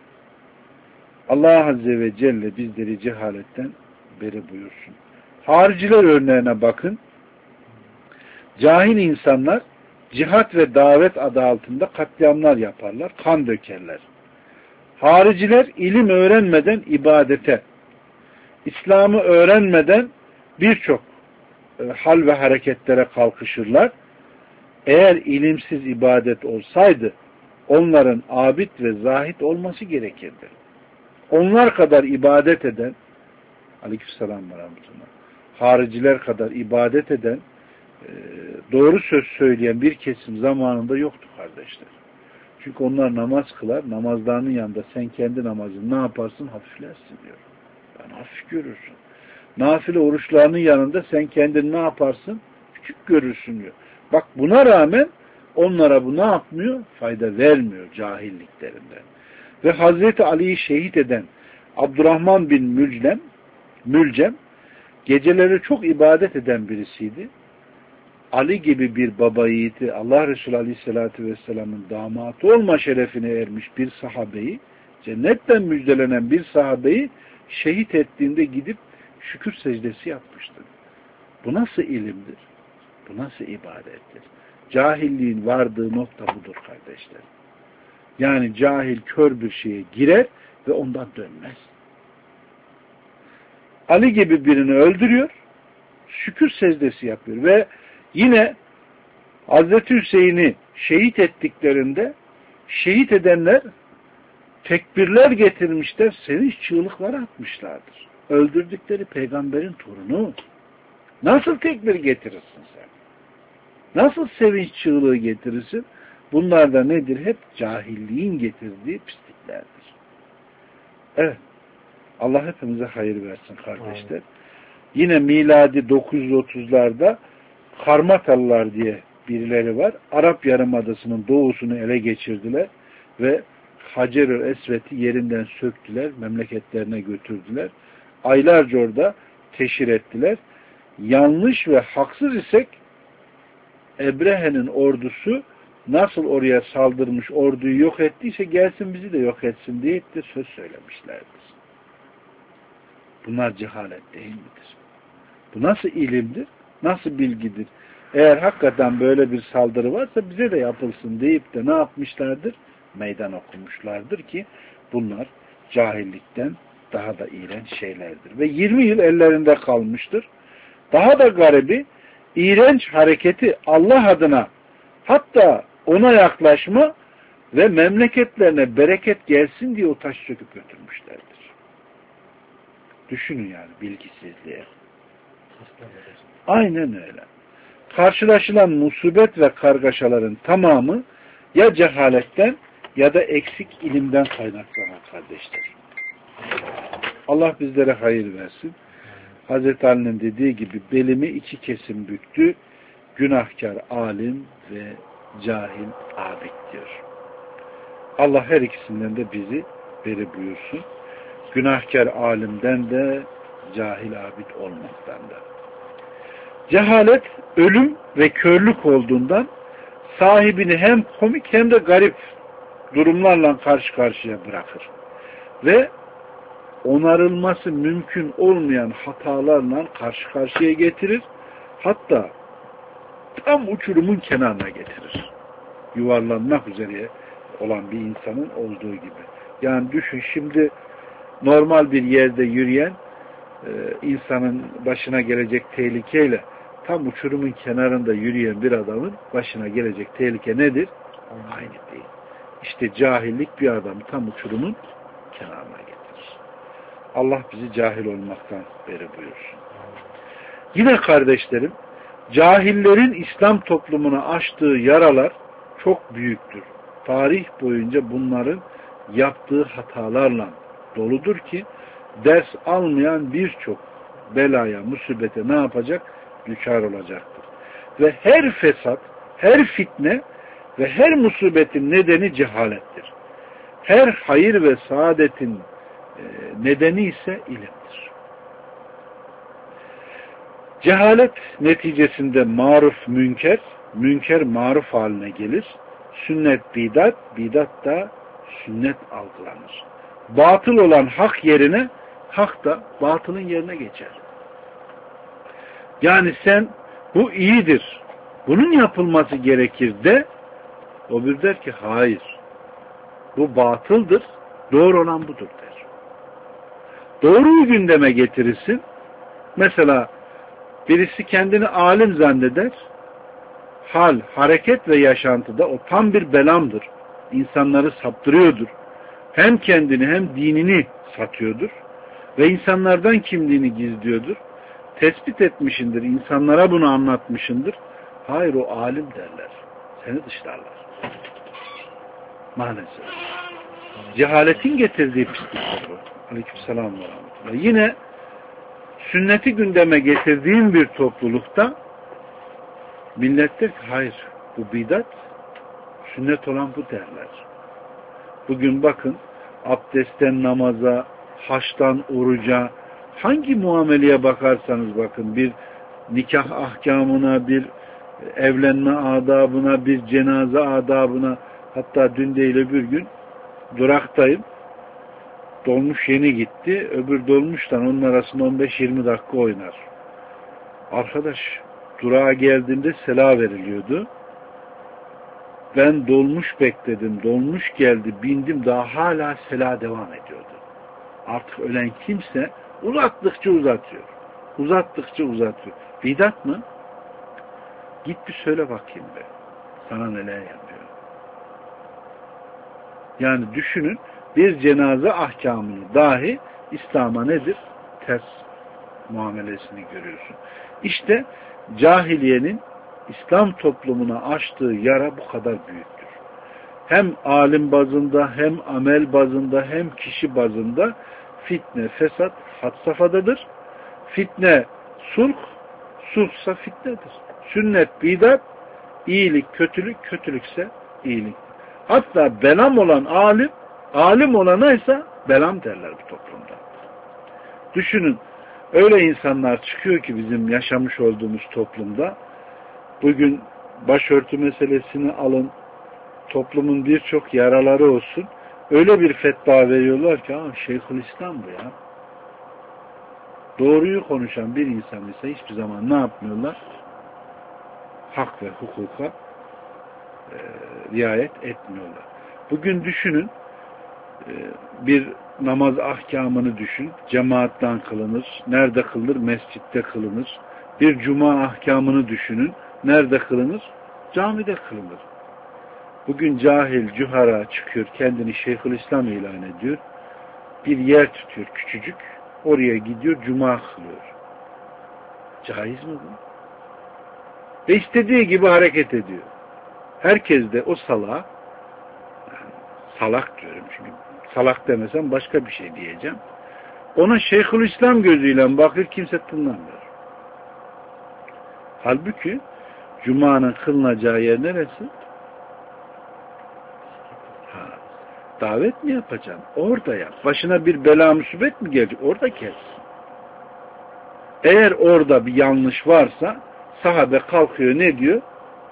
Allah Azze ve Celle bizleri cehaletten beri buyursun. Hariciler örneğine bakın. Cahil insanlar cihat ve davet adı altında katliamlar yaparlar, kan dökerler. Hariciler ilim öğrenmeden ibadete, İslam'ı öğrenmeden birçok e, hal ve hareketlere kalkışırlar. Eğer ilimsiz ibadet olsaydı onların abid ve zahid olması gerekirdi. Onlar kadar ibadet eden, aleykümselam ve rahmetullah, hariciler kadar ibadet eden, e, doğru söz söyleyen bir kesim zamanında yoktu kardeşler. Çünkü onlar namaz kılar, namazlarının yanında sen kendi namazını ne yaparsın? Hafiflersin diyor. Yani hafif görürsün. Nafile oruçlarının yanında sen kendini ne yaparsın? Küçük görürsün diyor. Bak buna rağmen onlara bu ne yapmıyor? Fayda vermiyor cahilliklerinden. Ve Hazreti Ali'yi şehit eden Abdurrahman bin Mülcem, Mülcem geceleri çok ibadet eden birisiydi. Ali gibi bir baba yiğiti, Allah Resulü Aleyhisselatü Vesselam'ın damatı olma şerefine ermiş bir sahabeyi, cennetten müjdelenen bir sahabeyi şehit ettiğinde gidip şükür secdesi yapmıştır. Bu nasıl ilimdir? Bu nasıl ibadettir? Cahilliğin vardığı nokta budur kardeşler. Yani cahil kör bir şeye girer ve ondan dönmez. Ali gibi birini öldürüyor, şükür secdesi yapıyor ve yine Hazreti Hüseyin'i şehit ettiklerinde şehit edenler tekbirler getirmişler, sevinç çığlıkları atmışlardır. Öldürdükleri peygamberin torunu. Nasıl tekbir getirirsin sen? Nasıl sevinç çığlığı getirirsin? Bunlar da nedir? Hep cahilliğin getirdiği pisliklerdir. Evet. Allah hepimize hayır versin kardeşler. Aynen. Yine miladi dokuz yüz otuzlarda Karmatalılar diye birileri var. Arap Yarımadası'nın doğusunu ele geçirdiler ve Hacer-ül Esved'i yerinden söktüler, memleketlerine götürdüler. Aylarca orada teşhir ettiler. Yanlış ve haksız isek Ebrehe'nin ordusu nasıl oraya saldırmış, orduyu yok ettiyse gelsin bizi de yok etsin diye de söz söylemişlerdir. Bunlar cehalet değil midir? Bu nasıl ilimdir? Nasıl bilgidir? Eğer hakikaten böyle bir saldırı varsa bize de yapılsın deyip de ne yapmışlardır? Meydan okumuşlardır ki bunlar cahillikten daha da iğrenç şeylerdir. Ve yirmi yıl ellerinde kalmıştır. Daha da garibi iğrenç hareketi Allah adına hatta ona yaklaşma ve memleketlerine bereket gelsin diye o taş söküp götürmüşlerdir. Düşünün yani bilgisizliğe. Aynen öyle. Karşılaşılan musibet ve kargaşaların tamamı ya cehaletten ya da eksik ilimden kaynaklanan kardeşler. Allah bizlere hayır versin. Hazreti Ali'nin dediği gibi belimi iki kesim büktü. Günahkar alim ve cahil abid diyor. Allah her ikisinden de bizi beri buyursun. Günahkar alimden de cahil abid olmaktan da. Cehalet ölüm ve körlük olduğundan sahibini hem komik hem de garip durumlarla karşı karşıya bırakır. Ve onarılması mümkün olmayan hatalarla karşı karşıya getirir. Hatta tam uçurumun kenarına getirir. Yuvarlanmak üzere olan bir insanın olduğu gibi. Yani düşün şimdi normal bir yerde yürüyen e, insanın başına gelecek tehlikeyle tam uçurumun kenarında yürüyen bir adamın başına gelecek tehlike nedir? Aynı değil. İşte cahillik bir adamı tam uçurumun kenarına getirir. Allah bizi cahil olmaktan beri buyursun. Yine kardeşlerim, cahillerin İslam toplumuna açtığı yaralar çok büyüktür. Tarih boyunca bunların yaptığı hatalarla doludur ki ders almayan birçok belaya, musibete ne yapacak? Düçar olacaktır. Ve her fesat, her fitne ve her musibetin nedeni cehalettir. Her hayır ve saadetin nedeni ise ilimdir. Cehalet neticesinde maruf münker, münker maruf haline gelir. Sünnet bidat, bidat da sünnet algılanır. Batıl olan hak yerine, hak da batılın yerine geçer. Yani sen bu iyidir, bunun yapılması gerekir de, o bir der ki hayır, bu batıldır, doğru olan budur der. Doğruyu gündeme getirirsin. Mesela birisi kendini alim zanneder, hal, hareket ve yaşantıda o tam bir belamdır. İnsanları saptırıyordur. Hem kendini hem dinini satıyordur. Ve insanlardan kimliğini gizliyordur. Tespit etmişindir, insanlara bunu anlatmışındır. Hayır o alim derler. Seni dışlarlar. Maalesef. Cehaletin getirdiği pisliktir bu. Aleykümselam ve rahmetullah. Yine sünneti gündeme getirdiğin bir toplulukta millet der ki hayır bu bidat, sünnet olan bu derler. Bugün bakın abdestten namaza, haçtan oruca, hangi muameleye bakarsanız bakın, bir nikah ahkamına, bir evlenme adabına, bir cenaze adabına, hatta dün değil öbür gün duraktayım. Dolmuş yeni gitti. Öbür dolmuştan onun arasında on beş yirmi dakika oynar. Arkadaş, durağa geldiğimde sela veriliyordu. Ben dolmuş bekledim. Dolmuş geldi. Bindim. Daha hala sela devam ediyordu. Artık ölen kimse uzattıkça uzatıyor. Uzattıkça uzatıyor. Bidat mı? Git bir söyle bakayım be. Sana neler yapıyor. Yani düşünün, bir cenaze ahkamını dahi İslam'a nedir? Ters muamelesini görüyorsun. İşte cahiliyenin İslam toplumuna açtığı yara bu kadar büyüktür. Hem alim bazında, hem amel bazında, hem kişi bazında fitne, fesat had safhadadır. Fitne sulh, sulhsa fitnedir. Sünnet, bidat, iyilik, kötülük, kötülükse iyilik. Hatta belam olan alim, alim olana ise belam derler bu toplumda. Düşünün, öyle insanlar çıkıyor ki bizim yaşamış olduğumuz toplumda, bugün başörtü meselesini alın, toplumun birçok yaraları olsun, öyle bir fetva veriyorlar ki, Şeyhülislam bu ya. Doğruyu konuşan bir insan ise hiçbir zaman ne yapmıyorlar? Hak ve hukuka e, riayet etmiyorlar. Bugün düşünün, e, bir namaz ahkamını düşün, cemaatten kılınır, nerede kılınır? Mescitte kılınır. Bir cuma ahkamını düşünün, nerede kılınır? Camide kılınır. Bugün cahil, cühara çıkıyor, kendini Şeyhülislam ilan ediyor. Bir yer tutuyor küçücük, oraya gidiyor, cuma kılıyor. Caiz mi bu? Ve istediği gibi hareket ediyor. Herkes de o salağa, yani salak diyorum çünkü salak demesem başka bir şey diyeceğim. Ona Şeyhülislam gözüyle bakır, kimse tınlamıyor. Halbuki Cuma'nın kılınacağı yer neresi? Ha, davet mi yapacaksın? Orada yap. Başına bir bela musibet mi gelecek? Orada kes. Eğer orada bir yanlış varsa sahabe kalkıyor, ne diyor?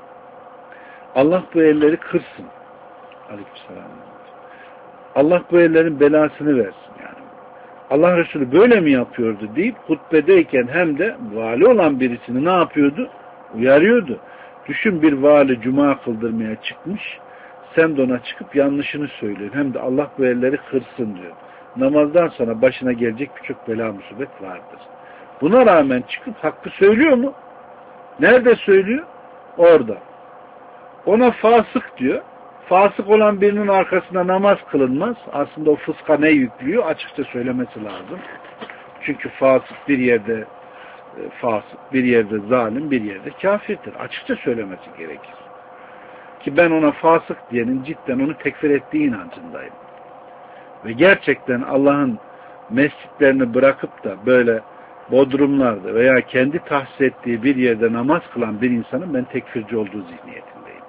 Allah bu elleri kırsın. Aleykümselam. Allah bu ellerin belasını versin yani. Allah Resulü böyle mi yapıyordu deyip hutbedeyken hem de vali olan birisini ne yapıyordu? Uyarıyordu. Düşün, bir vali cuma kıldırmaya çıkmış. Sen de ona çıkıp yanlışını söylüyorsun. Hem de Allah bu elleri kırsın diyor. Namazdan sonra başına gelecek birçok bela musibet vardır. Buna rağmen çıkıp hakkı söylüyor mu? Nerede söylüyor? Orada. Ona fasık diyor. Fasık olan birinin arkasında namaz kılınmaz. Aslında o fıska ne yüklüyor? Açıkça söylemesi lazım. Çünkü fasık bir yerde fasık, bir yerde zalim, bir yerde kafirdir. Açıkça söylemesi gerekir. Ki ben ona fasık diyenin cidden onu tekfir ettiği inancındayım. Ve gerçekten Allah'ın mescitlerini bırakıp da böyle bodrumlarda veya kendi tahsis ettiği bir yerde namaz kılan bir insanın ben tekfirci olduğu zihniyetindeyim.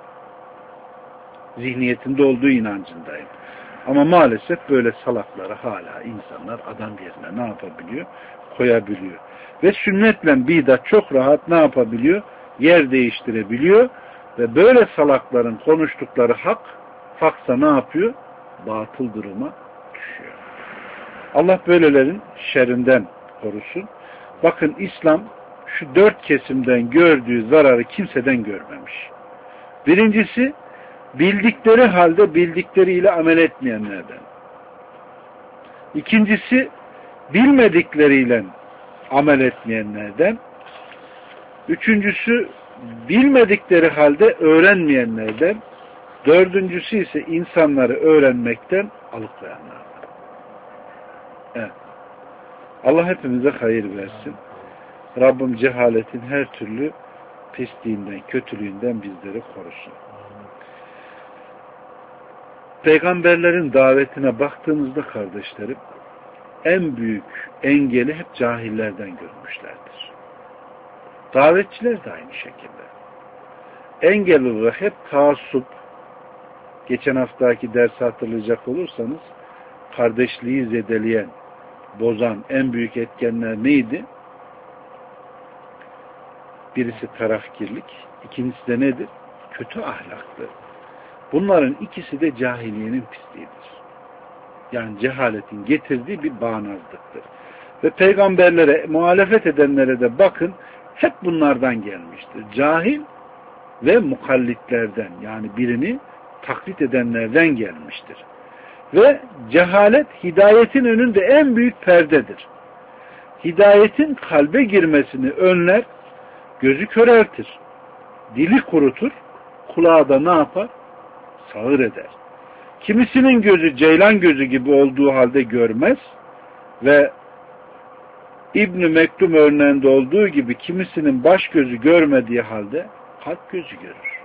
Zihniyetinde olduğu inancındayım. Ama maalesef böyle salakları hala insanlar adam yerine ne yapabiliyor? Koyabiliyor. Ve sünnetle bidat çok rahat ne yapabiliyor? Yer değiştirebiliyor. Ve böyle salakların konuştukları hak, haksa ne yapıyor? Batıl duruma düşüyor. Allah böylelerin şerrinden korusun. Bakın, İslam şu dört kesimden gördüğü zararı kimseden görmemiş. Birincisi, bildikleri halde bildikleriyle amel etmeyenlerden. İkincisi, bilmedikleriyle amel etmeyenlerden. Üçüncüsü, bilmedikleri halde öğrenmeyenlerden. Dördüncüsü ise insanları öğrenmekten alıkoyanlardan. Evet. Allah hepimize hayır versin. Rabbim cehaletin her türlü pisliğinden, kötülüğünden bizleri korusun. Peygamberlerin davetine baktığımızda kardeşlerim, en büyük engeli hep cahillerden görmüşlerdir. Davetçiler de aynı şekilde. Engel olarak hep taassup, geçen haftaki dersi hatırlayacak olursanız, kardeşliği zedeleyen, bozan en büyük etkenler neydi? Birisi tarafkirlik, İkincisi de nedir? Kötü ahlaklı. Bunların ikisi de cahiliyenin pisliğidir. Yani cehaletin getirdiği bir bağnazlıktır. Ve peygamberlere, muhalefet edenlere de bakın, hep bunlardan gelmiştir. Cahil ve mukallitlerden, yani birini taklit edenlerden gelmiştir. Ve cehalet hidayetin önünde en büyük perdedir. Hidayetin kalbe girmesini önler, gözü köreltir, dili kurutur, kulağı da ne yapar? Sağır eder. Kimisinin gözü ceylan gözü gibi olduğu halde görmez ve İbn-i Mektum örneğinde olduğu gibi kimisinin baş gözü görmediği halde kalp gözü görür.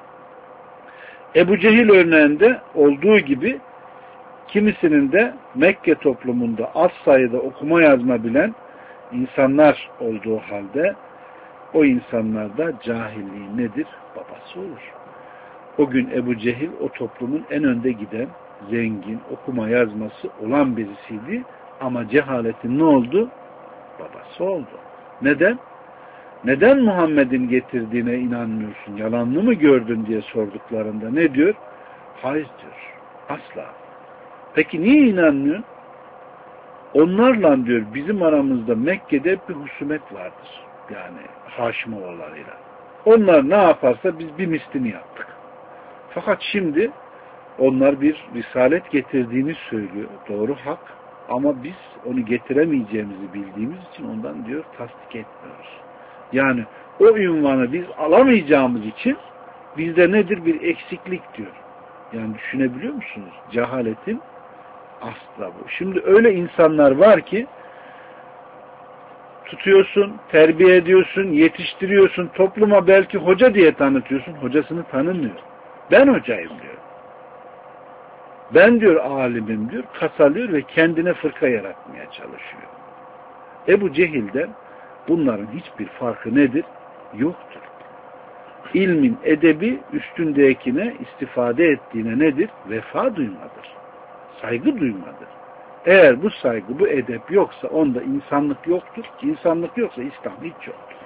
Ebu Cehil örneğinde olduğu gibi kimisinin de Mekke toplumunda az sayıda okuma yazma bilen insanlar olduğu halde o insanlarda cahilliği nedir? Babası olur. O gün Ebu Cehil o toplumun en önde giden, zengin, okuma yazması olan birisiydi ama cehaletin ne oldu? Babası oldu. Neden? Neden Muhammed'in getirdiğine inanmıyorsun? Yalanlı mı gördün diye sorduklarında ne diyor? Hayır diyor. Asla. Peki niye inanmıyorsun? Onlarla diyor bizim aramızda Mekke'de bir husumet vardır. Yani Haşimoğullarıyla. Onlar ne yaparsa biz bir mislini yaptık. Fakat şimdi onlar bir risalet getirdiğini söylüyor. Doğru, hak. Ama biz onu getiremeyeceğimizi bildiğimiz için ondan diyor tasdik etmiyoruz. Yani o ünvanı biz alamayacağımız için bizde nedir? Bir eksiklik diyor. Yani düşünebiliyor musunuz? Cehaletin asla bu. Şimdi öyle insanlar var ki tutuyorsun, terbiye ediyorsun, yetiştiriyorsun, topluma belki hoca diye tanıtıyorsun, hocasını tanımıyor. Ben hocayım diyor. Ben diyor alimim diyor, kasalıyor ve kendine fırka yaratmaya çalışıyor. Ebu Cehil'den bunların hiçbir farkı nedir? Yoktur. İlmin edebi üstündekine istifade ettiğine nedir? Vefa duymadır. Saygı duymadır. Eğer bu saygı, bu edep yoksa onda insanlık yoktur. İnsanlık yoksa İslam hiç yoktur.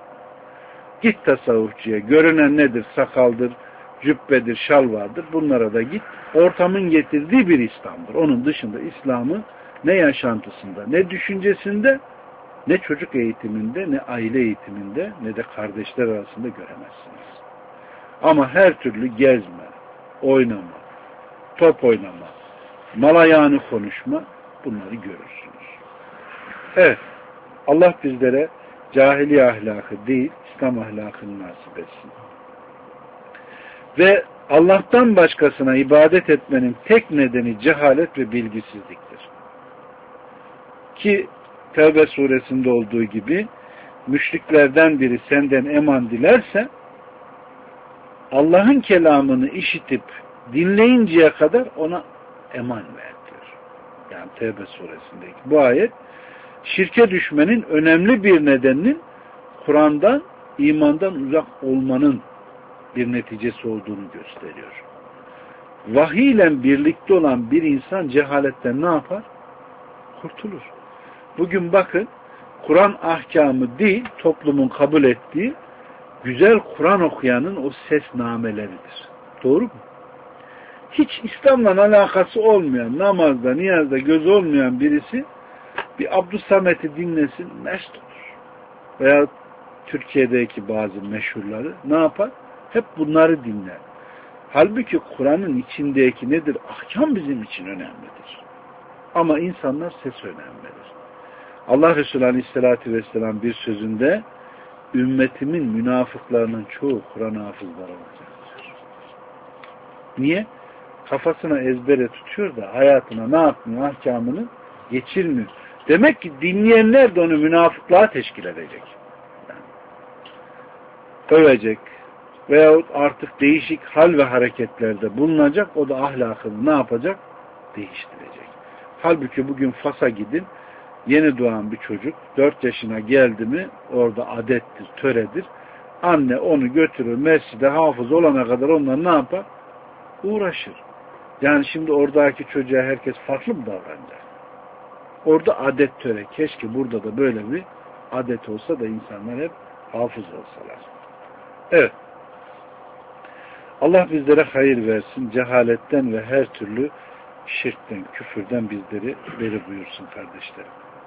Git tasavvufçuya, görünen nedir? Sakaldır, cübbedir, şal vardır. Bunlara da git. Ortamın getirdiği bir İslam'dır. Onun dışında İslam'ı ne yaşantısında, ne düşüncesinde, ne çocuk eğitiminde, ne aile eğitiminde, ne de kardeşler arasında göremezsiniz. Ama her türlü gezme, oynama, top oynama, malayani konuşma, bunları görürsünüz. Evet, Allah bizlere cahiliye ahlakı değil, İslam ahlakını nasip etsin. Ve Allah'tan başkasına ibadet etmenin tek nedeni cehalet ve bilgisizliktir. Ki Tevbe suresinde olduğu gibi müşriklerden biri senden eman dilerse Allah'ın kelamını işitip dinleyinceye kadar ona eman ver diyor. Yani Tevbe suresindeki bu ayet şirke düşmenin önemli bir nedeninin Kur'an'dan, imandan uzak olmanın bir neticesi olduğunu gösteriyor. Vahiy ile birlikte olan bir insan cehaletten ne yapar? Kurtulur. Bugün bakın Kur'an ahkamı değil, toplumun kabul ettiği güzel Kur'an okuyanın o sesnameleridir. Doğru mu? Hiç İslam'la alakası olmayan, namazda, niyazda göz olmayan birisi bir Abdüssamet'i dinlesin, mest olur. Veya Türkiye'deki bazı meşhurları ne yapar? Hep bunları dinler. Halbuki Kur'an'ın içindeki nedir? Ahkam bizim için önemlidir. Ama insanlar ses önemlidir. Allah Resulü Aleyhisselatü Vesselam bir sözünde ümmetimin münafıklarının çoğu Kur'an hafızları olacaktır. Niye? Kafasına ezbere tutuyor da hayatına ne yapmıyor? Ahkamını geçirmiyor. Demek ki dinleyenler de onu münafıklığa teşkil edecek. Yani, övecek veyahut artık değişik hal ve hareketlerde bulunacak. O da ahlakını ne yapacak? Değiştirecek. Halbuki bugün Fas'a gidin, yeni doğan bir çocuk dört yaşına geldi mi orada adettir, töredir. Anne onu götürür mescide hafız olana kadar onlar ne yapar? Uğraşır. Yani şimdi oradaki çocuğa herkes farklı mı davranacak? Orada adet töre. Keşke burada da böyle bir adet olsa da insanlar hep hafız olsalar. Evet. Allah bizlere hayır versin. Cehaletten ve her türlü şirkten, küfürden bizleri beri buyursun kardeşlerim.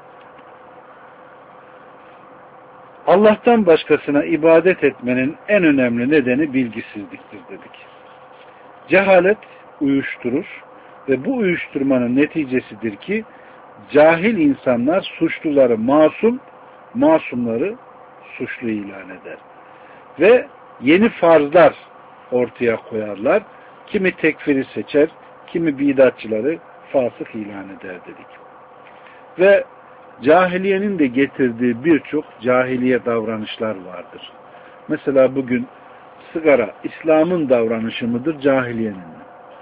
Allah'tan başkasına ibadet etmenin en önemli nedeni bilgisizliktir dedik. Cehalet uyuşturur ve bu uyuşturmanın neticesidir ki cahil insanlar suçluları masum, masumları suçlu ilan eder. Ve yeni farzlar ortaya koyarlar. Kimi tekfiri seçer, kimi bidatçıları fasık ilan eder dedik. Ve cahiliyenin de getirdiği birçok cahiliye davranışlar vardır. Mesela bugün sigara İslam'ın davranışı mıdır, cahiliyenin mi?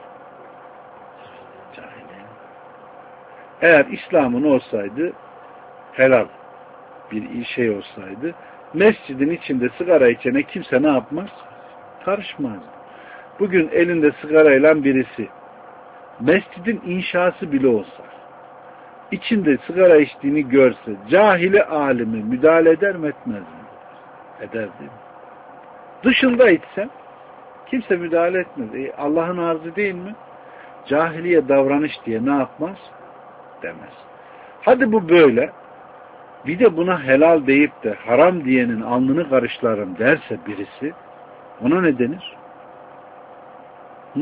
Cahiliye. Eğer İslam'ın olsaydı, helal bir şey olsaydı, mescidin içinde sigara içene kimse ne yapmaz? Karışmaz. Bugün elinde sigarayla birisi, mescidin inşası bile olsa, içinde sigara içtiğini görse, cahili alimi müdahale eder mi etmez mi? Eder değil mi? Dışında içsem, kimse müdahale etmez. E, Allah'ın arzı değil mi? Cahiliye davranış diye ne yapmaz? Demez. Hadi bu böyle. Bir de buna helal deyip de haram diyenin alnını karışlarım derse birisi, ona ne denir? Hı?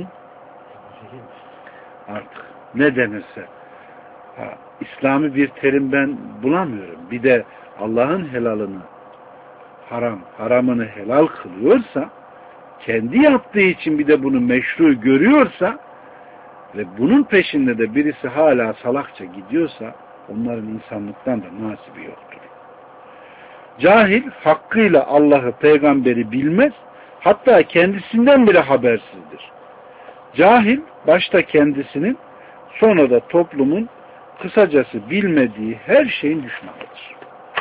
Artık ne denirse. Ha, İslami bir terim ben bulamıyorum. Bir de Allah'ın helalını haram, haramını helal kılıyorsa, kendi yaptığı için bir de bunu meşru görüyorsa ve bunun peşinde de birisi hala salakça gidiyorsa, onların insanlıktan da nasibi yoktur. Cahil hakkıyla Allah'ı, peygamberi bilmez, hatta kendisinden bile habersizdir. Cahil başta kendisinin, sonra da toplumun, kısacası bilmediği her şeyin düşmanıdır.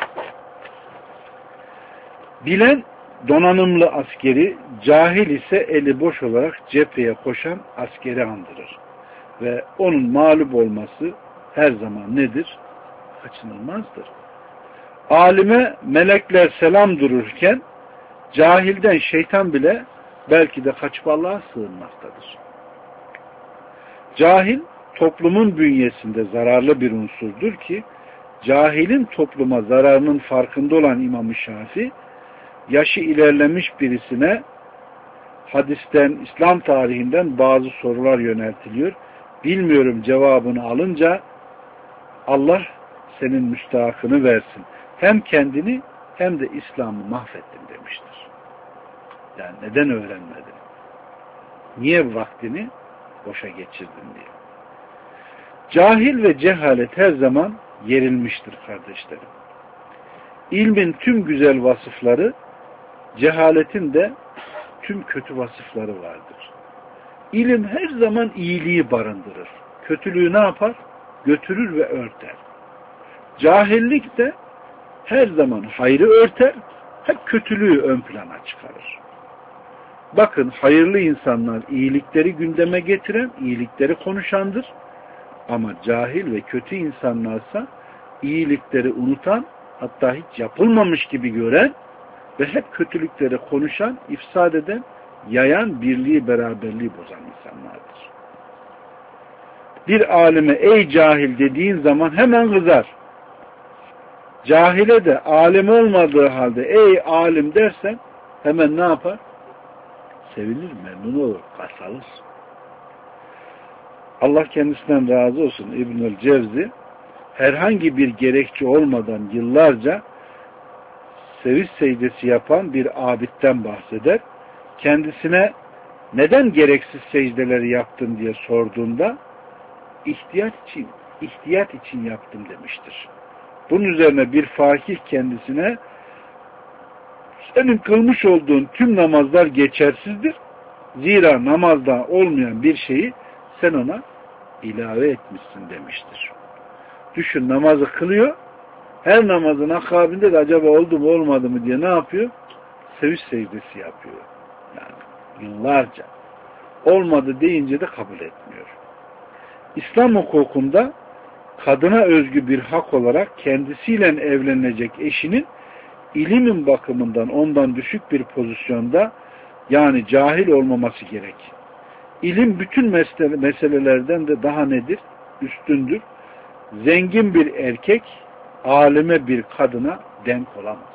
Bilen donanımlı askeri, cahil ise eli boş olarak cepheye koşan askeri andırır. Ve onun mağlup olması her zaman nedir? Kaçınılmazdır. Alime melekler selam dururken, cahilden şeytan bile belki de kaçıp Allah'a sığınmaktadır. Cahil, toplumun bünyesinde zararlı bir unsurdur ki, cahilin topluma zararının farkında olan İmam-ı Şafii, yaşı ilerlemiş birisine hadisten, İslam tarihinden bazı sorular yöneltiliyor. Bilmiyorum cevabını alınca Allah senin müstahakını versin. Hem kendini hem de İslam'ı mahvettin demiştir. Yani neden öğrenmedin? Niye vaktini boşa geçirdin diye. Cahil ve cehalet her zaman yerilmiştir kardeşlerim. İlmin tüm güzel vasıfları, cehaletin de tüm kötü vasıfları vardır. İlim her zaman iyiliği barındırır. Kötülüğü ne yapar? Götürür ve örter. Cahillik de her zaman hayrı örter, hep kötülüğü ön plana çıkarır. Bakın hayırlı insanlar iyilikleri gündeme getiren, iyilikleri konuşandır. Ama cahil ve kötü insanlarsa iyilikleri unutan, hatta hiç yapılmamış gibi gören ve hep kötülükleri konuşan, ifsad eden, yayan, birliği, beraberliği bozan insanlardır. Bir alime ey cahil dediğin zaman hemen kızar. Cahile de alim olmadığı halde ey alim dersen hemen ne yapar? Sevinir, memnun olur, kasalır. Allah kendisinden razı olsun. İbnül Cevzi herhangi bir gerekçe olmadan yıllarca seviş secdesi yapan bir abidden bahseder. Kendisine neden gereksiz secdeleri yaptın diye sorduğunda ihtiyat için, ihtiyat için yaptım demiştir. Bunun üzerine bir fakih kendisine senin kılmış olduğun tüm namazlar geçersizdir. Zira namazda olmayan bir şeyi sen ona ilave etmişsin demiştir. Düşün, namazı kılıyor. Her namazın akabinde de acaba oldu mu olmadı mı diye ne yapıyor? Seviş secdesi yapıyor. Yani yıllarca. Olmadı deyince de kabul etmiyor. İslam hukukunda kadına özgü bir hak olarak kendisiyle evlenecek eşinin ilimin bakımından ondan düşük bir pozisyonda Yani cahil olmaması gerek. İlim bütün mesele, meselelerden de daha nedir? Üstündür. Zengin bir erkek alime bir kadına denk olamaz.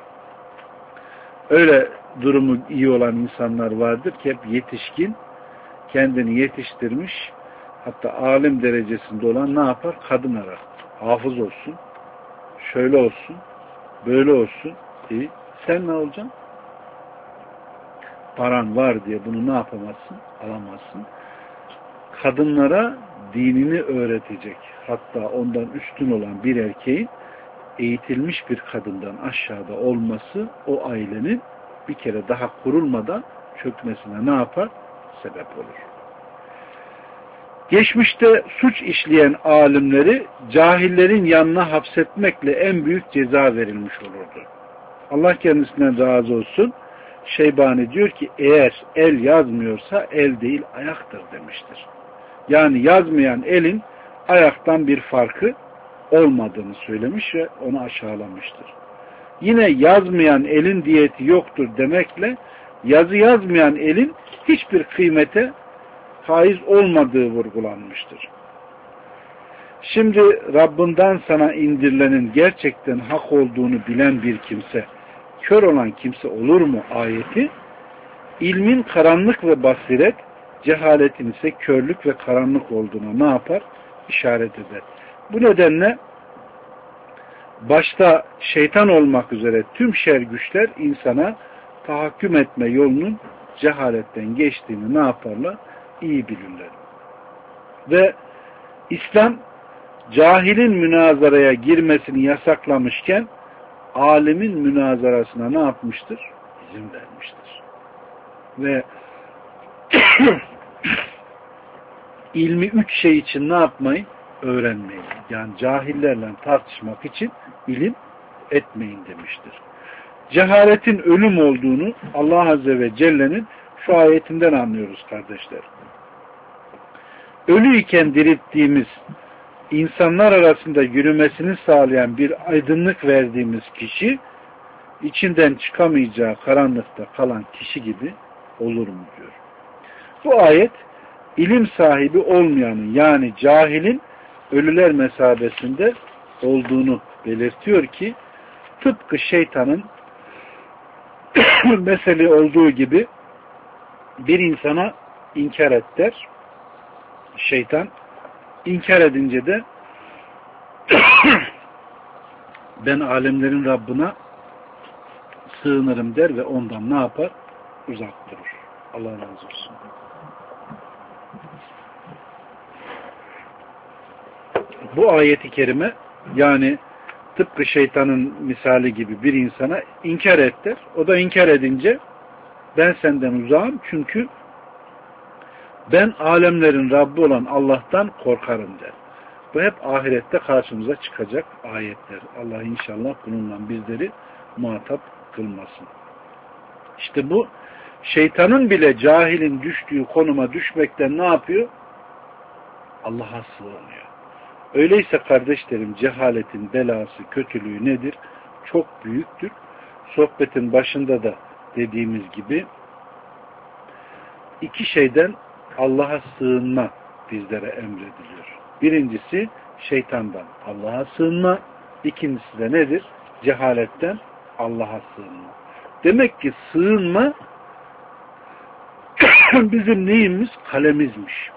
Öyle durumu iyi olan insanlar vardır ki hep yetişkin, kendini yetiştirmiş, hatta alim derecesinde olan ne yapar? Kadın arar. Hafız olsun, şöyle olsun, böyle olsun. E, sen ne olacaksın? Paran var diye bunu ne yapamazsın? Alamazsın. Kadınlara dinini öğretecek, hatta ondan üstün olan bir erkeğin eğitilmiş bir kadından aşağıda olması o ailenin bir kere daha kurulmadan çökmesine ne yapar? Sebep olur. Geçmişte suç işleyen alimleri cahillerin yanına hapsetmekle en büyük ceza verilmiş olurdu. Allah kendisinden razı olsun. Şeybani diyor ki eğer el yazmıyorsa el değil ayaktır demiştir. Yani yazmayan elin ayaktan bir farkı olmadığını söylemiş ve onu aşağılamıştır. Yine yazmayan elin diyeti yoktur demekle yazı yazmayan elin hiçbir kıymete haiz olmadığı vurgulanmıştır. Şimdi Rabbinden sana indirilenin gerçekten hak olduğunu bilen bir kimse, kör olan kimse olur mu ayeti, ilmin karanlık ve basiret, cehaletin ise körlük ve karanlık olduğuna ne yapar? İşaret eder. Bu nedenle başta şeytan olmak üzere tüm şer güçler insana tahakküm etme yolunun cehaletten geçtiğini ne yaparlar? İyi bilirler. Ve İslam cahilin münazaraya girmesini yasaklamışken alimin münazarasına ne yapmıştır? İzin vermiştir. Ve ilmi üç şey için ne yapmayın? Öğrenmeyin. Yani cahillerle tartışmak için ilim etmeyin demiştir. Cehaletin ölüm olduğunu Allah Azze ve Celle'nin şu ayetinden anlıyoruz kardeşler. Ölü iken dirilttiğimiz, insanlar arasında yürümesini sağlayan bir aydınlık verdiğimiz kişi, içinden çıkamayacağı karanlıkta kalan kişi gibi olur mu diyor. Bu ayet, ilim sahibi olmayanın yani cahilin ölüler mesabesinde olduğunu belirtiyor ki, tıpkı şeytanın mesele olduğu gibi bir insana inkar et der. Şeytan inkar edince de ben alemlerin Rabbına sığınırım der ve ondan ne yapar? Uzak durur. Allah razı olsun. Bu ayeti kerime yani tıpkı şeytanın misali gibi bir insana inkar et der. O da inkar edince ben senden uzağım çünkü ben alemlerin Rabbi olan Allah'tan korkarım der. Bu hep ahirette karşımıza çıkacak ayetler. Allah inşallah bununla bizleri muhatap kılmasın. İşte bu şeytanın bile cahilin düştüğü konuma düşmekten ne yapıyor? Allah'a sığınıyor. Öyleyse kardeşlerim cehaletin belası, kötülüğü nedir? Çok büyüktür. Sohbetin başında da dediğimiz gibi iki şeyden Allah'a sığınma bizlere emrediliyor. Birincisi şeytandan Allah'a sığınma, ikincisi de nedir? Cehaletten Allah'a sığınma. Demek ki sığınma bizim neyimiz? Kalemizmiş.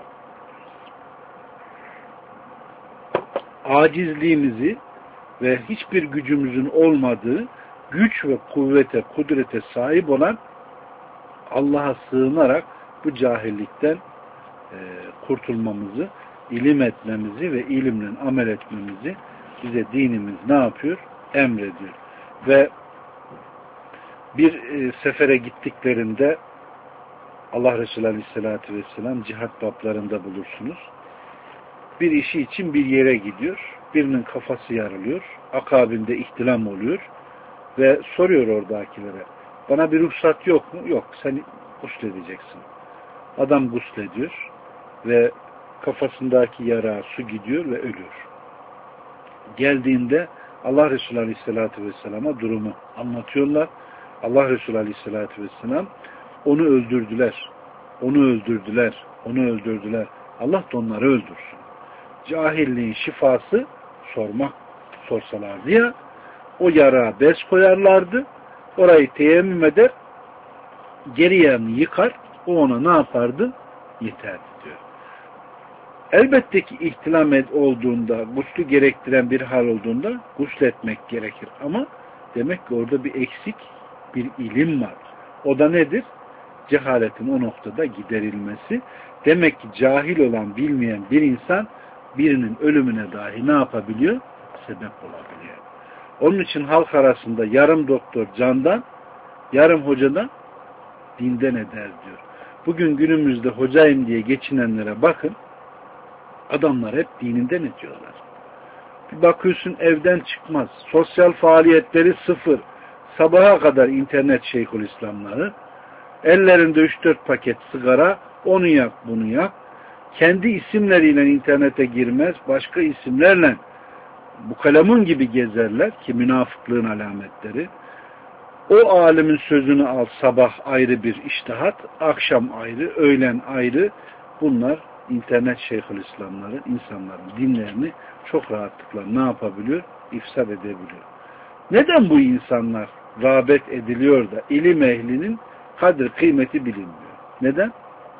Acizliğimizi ve hiçbir gücümüzün olmadığı güç ve kuvvete, kudrete sahip olan Allah'a sığınarak bu cahillikten e, kurtulmamızı, ilim etmemizi ve ilimle amel etmemizi bize dinimiz ne yapıyor? Emrediyor. Ve bir e, sefere gittiklerinde Allah Resulü Aleyhisselatü Vesselam cihat bablarında bulursunuz. Bir işi için bir yere gidiyor. Birinin kafası yarılıyor. Akabinde ihtilam oluyor. Ve soruyor oradakilere. Bana bir ruhsat yok mu? Yok. Sen gusledeceksin. Adam guslediyor. Ve kafasındaki yara su gidiyor ve ölüyor. Geldiğinde Allah Resulü Aleyhisselatü Vesselam'a durumu anlatıyorlar. Allah Resulü Aleyhisselatü Vesselam Onu öldürdüler. Onu öldürdüler. Onu öldürdüler. Allah da onları öldürsün. Cahilliğin şifası sormak, sorsalardı ya, o yara bez koyarlardı, orayı teyemmüm eder, geri yanını yıkar, o ona ne yapardı? Yeterdi diyor. Elbette ki ihtilam olduğunda, guslü gerektiren bir hal olduğunda gusletmek gerekir. Ama demek ki orada bir eksik, bir ilim var. O da nedir? Cehaletin o noktada giderilmesi. Demek ki cahil olan, bilmeyen bir insan birinin ölümüne dahi ne yapabiliyor? Sebep olabiliyor. Onun için halk arasında yarım doktor candan, yarım hocadan dinden eder diyor. Bugün günümüzde hocayım diye geçinenlere bakın, adamlar hep dininden ediyorlar. Bir bakıyorsun evden çıkmaz. Sosyal faaliyetleri sıfır. Sabaha kadar internet şeyhülislamları. Ellerinde üç dört paket sigara. Onu yak, bunu yak. Kendi isimleriyle internete girmez. Başka isimlerle bu kalemun gibi gezerler ki münafıklığın alametleri. O alimin sözünü al, sabah ayrı bir iştihat, akşam ayrı, öğlen ayrı. Bunlar internet şeyhülislamları insanların dinlerini çok rahatlıkla ne yapabiliyor? İfsad edebiliyor. Neden bu insanlar rağbet ediliyor da ilim ehlinin kadir kıymeti bilinmiyor? Neden?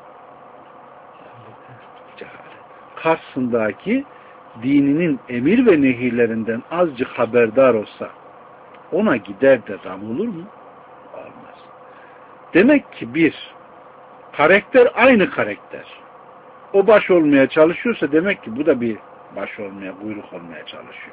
Cehalet. Karşısındaki dininin emir ve nehirlerinden azıcık haberdar olsa ona gider de ram olur mu? Olmaz. Demek ki bir, karakter aynı karakter. O baş olmaya çalışıyorsa demek ki bu da bir baş olmaya, buyruk olmaya çalışıyor.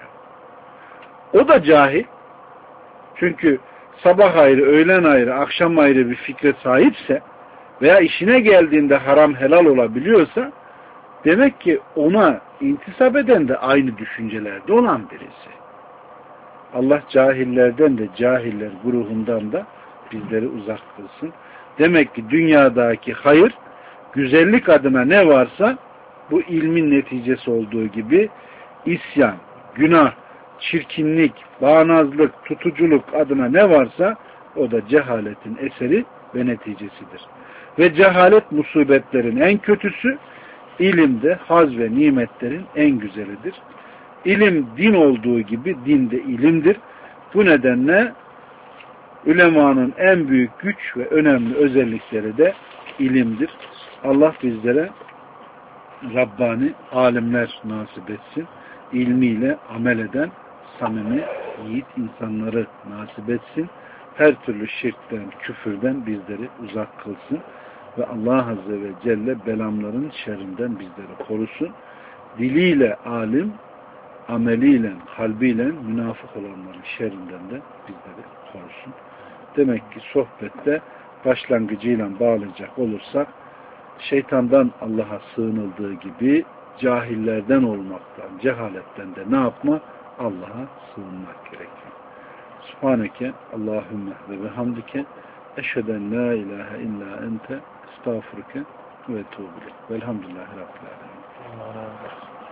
O da cahil. Çünkü sabah ayrı, öğlen ayrı, akşam ayrı bir fikre sahipse veya işine geldiğinde haram helal olabiliyorsa demek ki ona intisap eden de aynı düşüncelerde olan birisi. Allah cahillerden de cahiller grubundan da bizleri uzak kılsın. Demek ki dünyadaki hayır, güzellik adına ne varsa bu ilmin neticesi olduğu gibi isyan, günah, çirkinlik, bağnazlık, tutuculuk adına ne varsa o da cehaletin eseri ve neticesidir. Ve cehalet musibetlerin en kötüsü, ilimde haz ve nimetlerin en güzelidir. İlim din olduğu gibi din de ilimdir. Bu nedenle ulemanın en büyük güç ve önemli özellikleri de ilimdir. Allah bizlere Rabbani alimler nasip etsin. İlmiyle amel eden samimi, yiğit insanları nasip etsin. Her türlü şirkten, küfürden bizleri uzak kılsın. Ve Allah Azze ve Celle belamların şerrinden bizleri korusun. Diliyle alim, ameliyle, kalbiyle münafık olanların şerrinden de bizleri korusun. Demek ki sohbette başlangıcıyla bağlayacak olursak şeytandan Allah'a sığınıldığı gibi cahillerden olmaktan, cehaletten de ne yapma? Allah'a sığınmak gerekiyor. Subhaneke Allahümme ve bihamdike eşheden la ilahe illa ente estağfurke ve tuğbilek. Velhamdülillahi Rabbil alemin.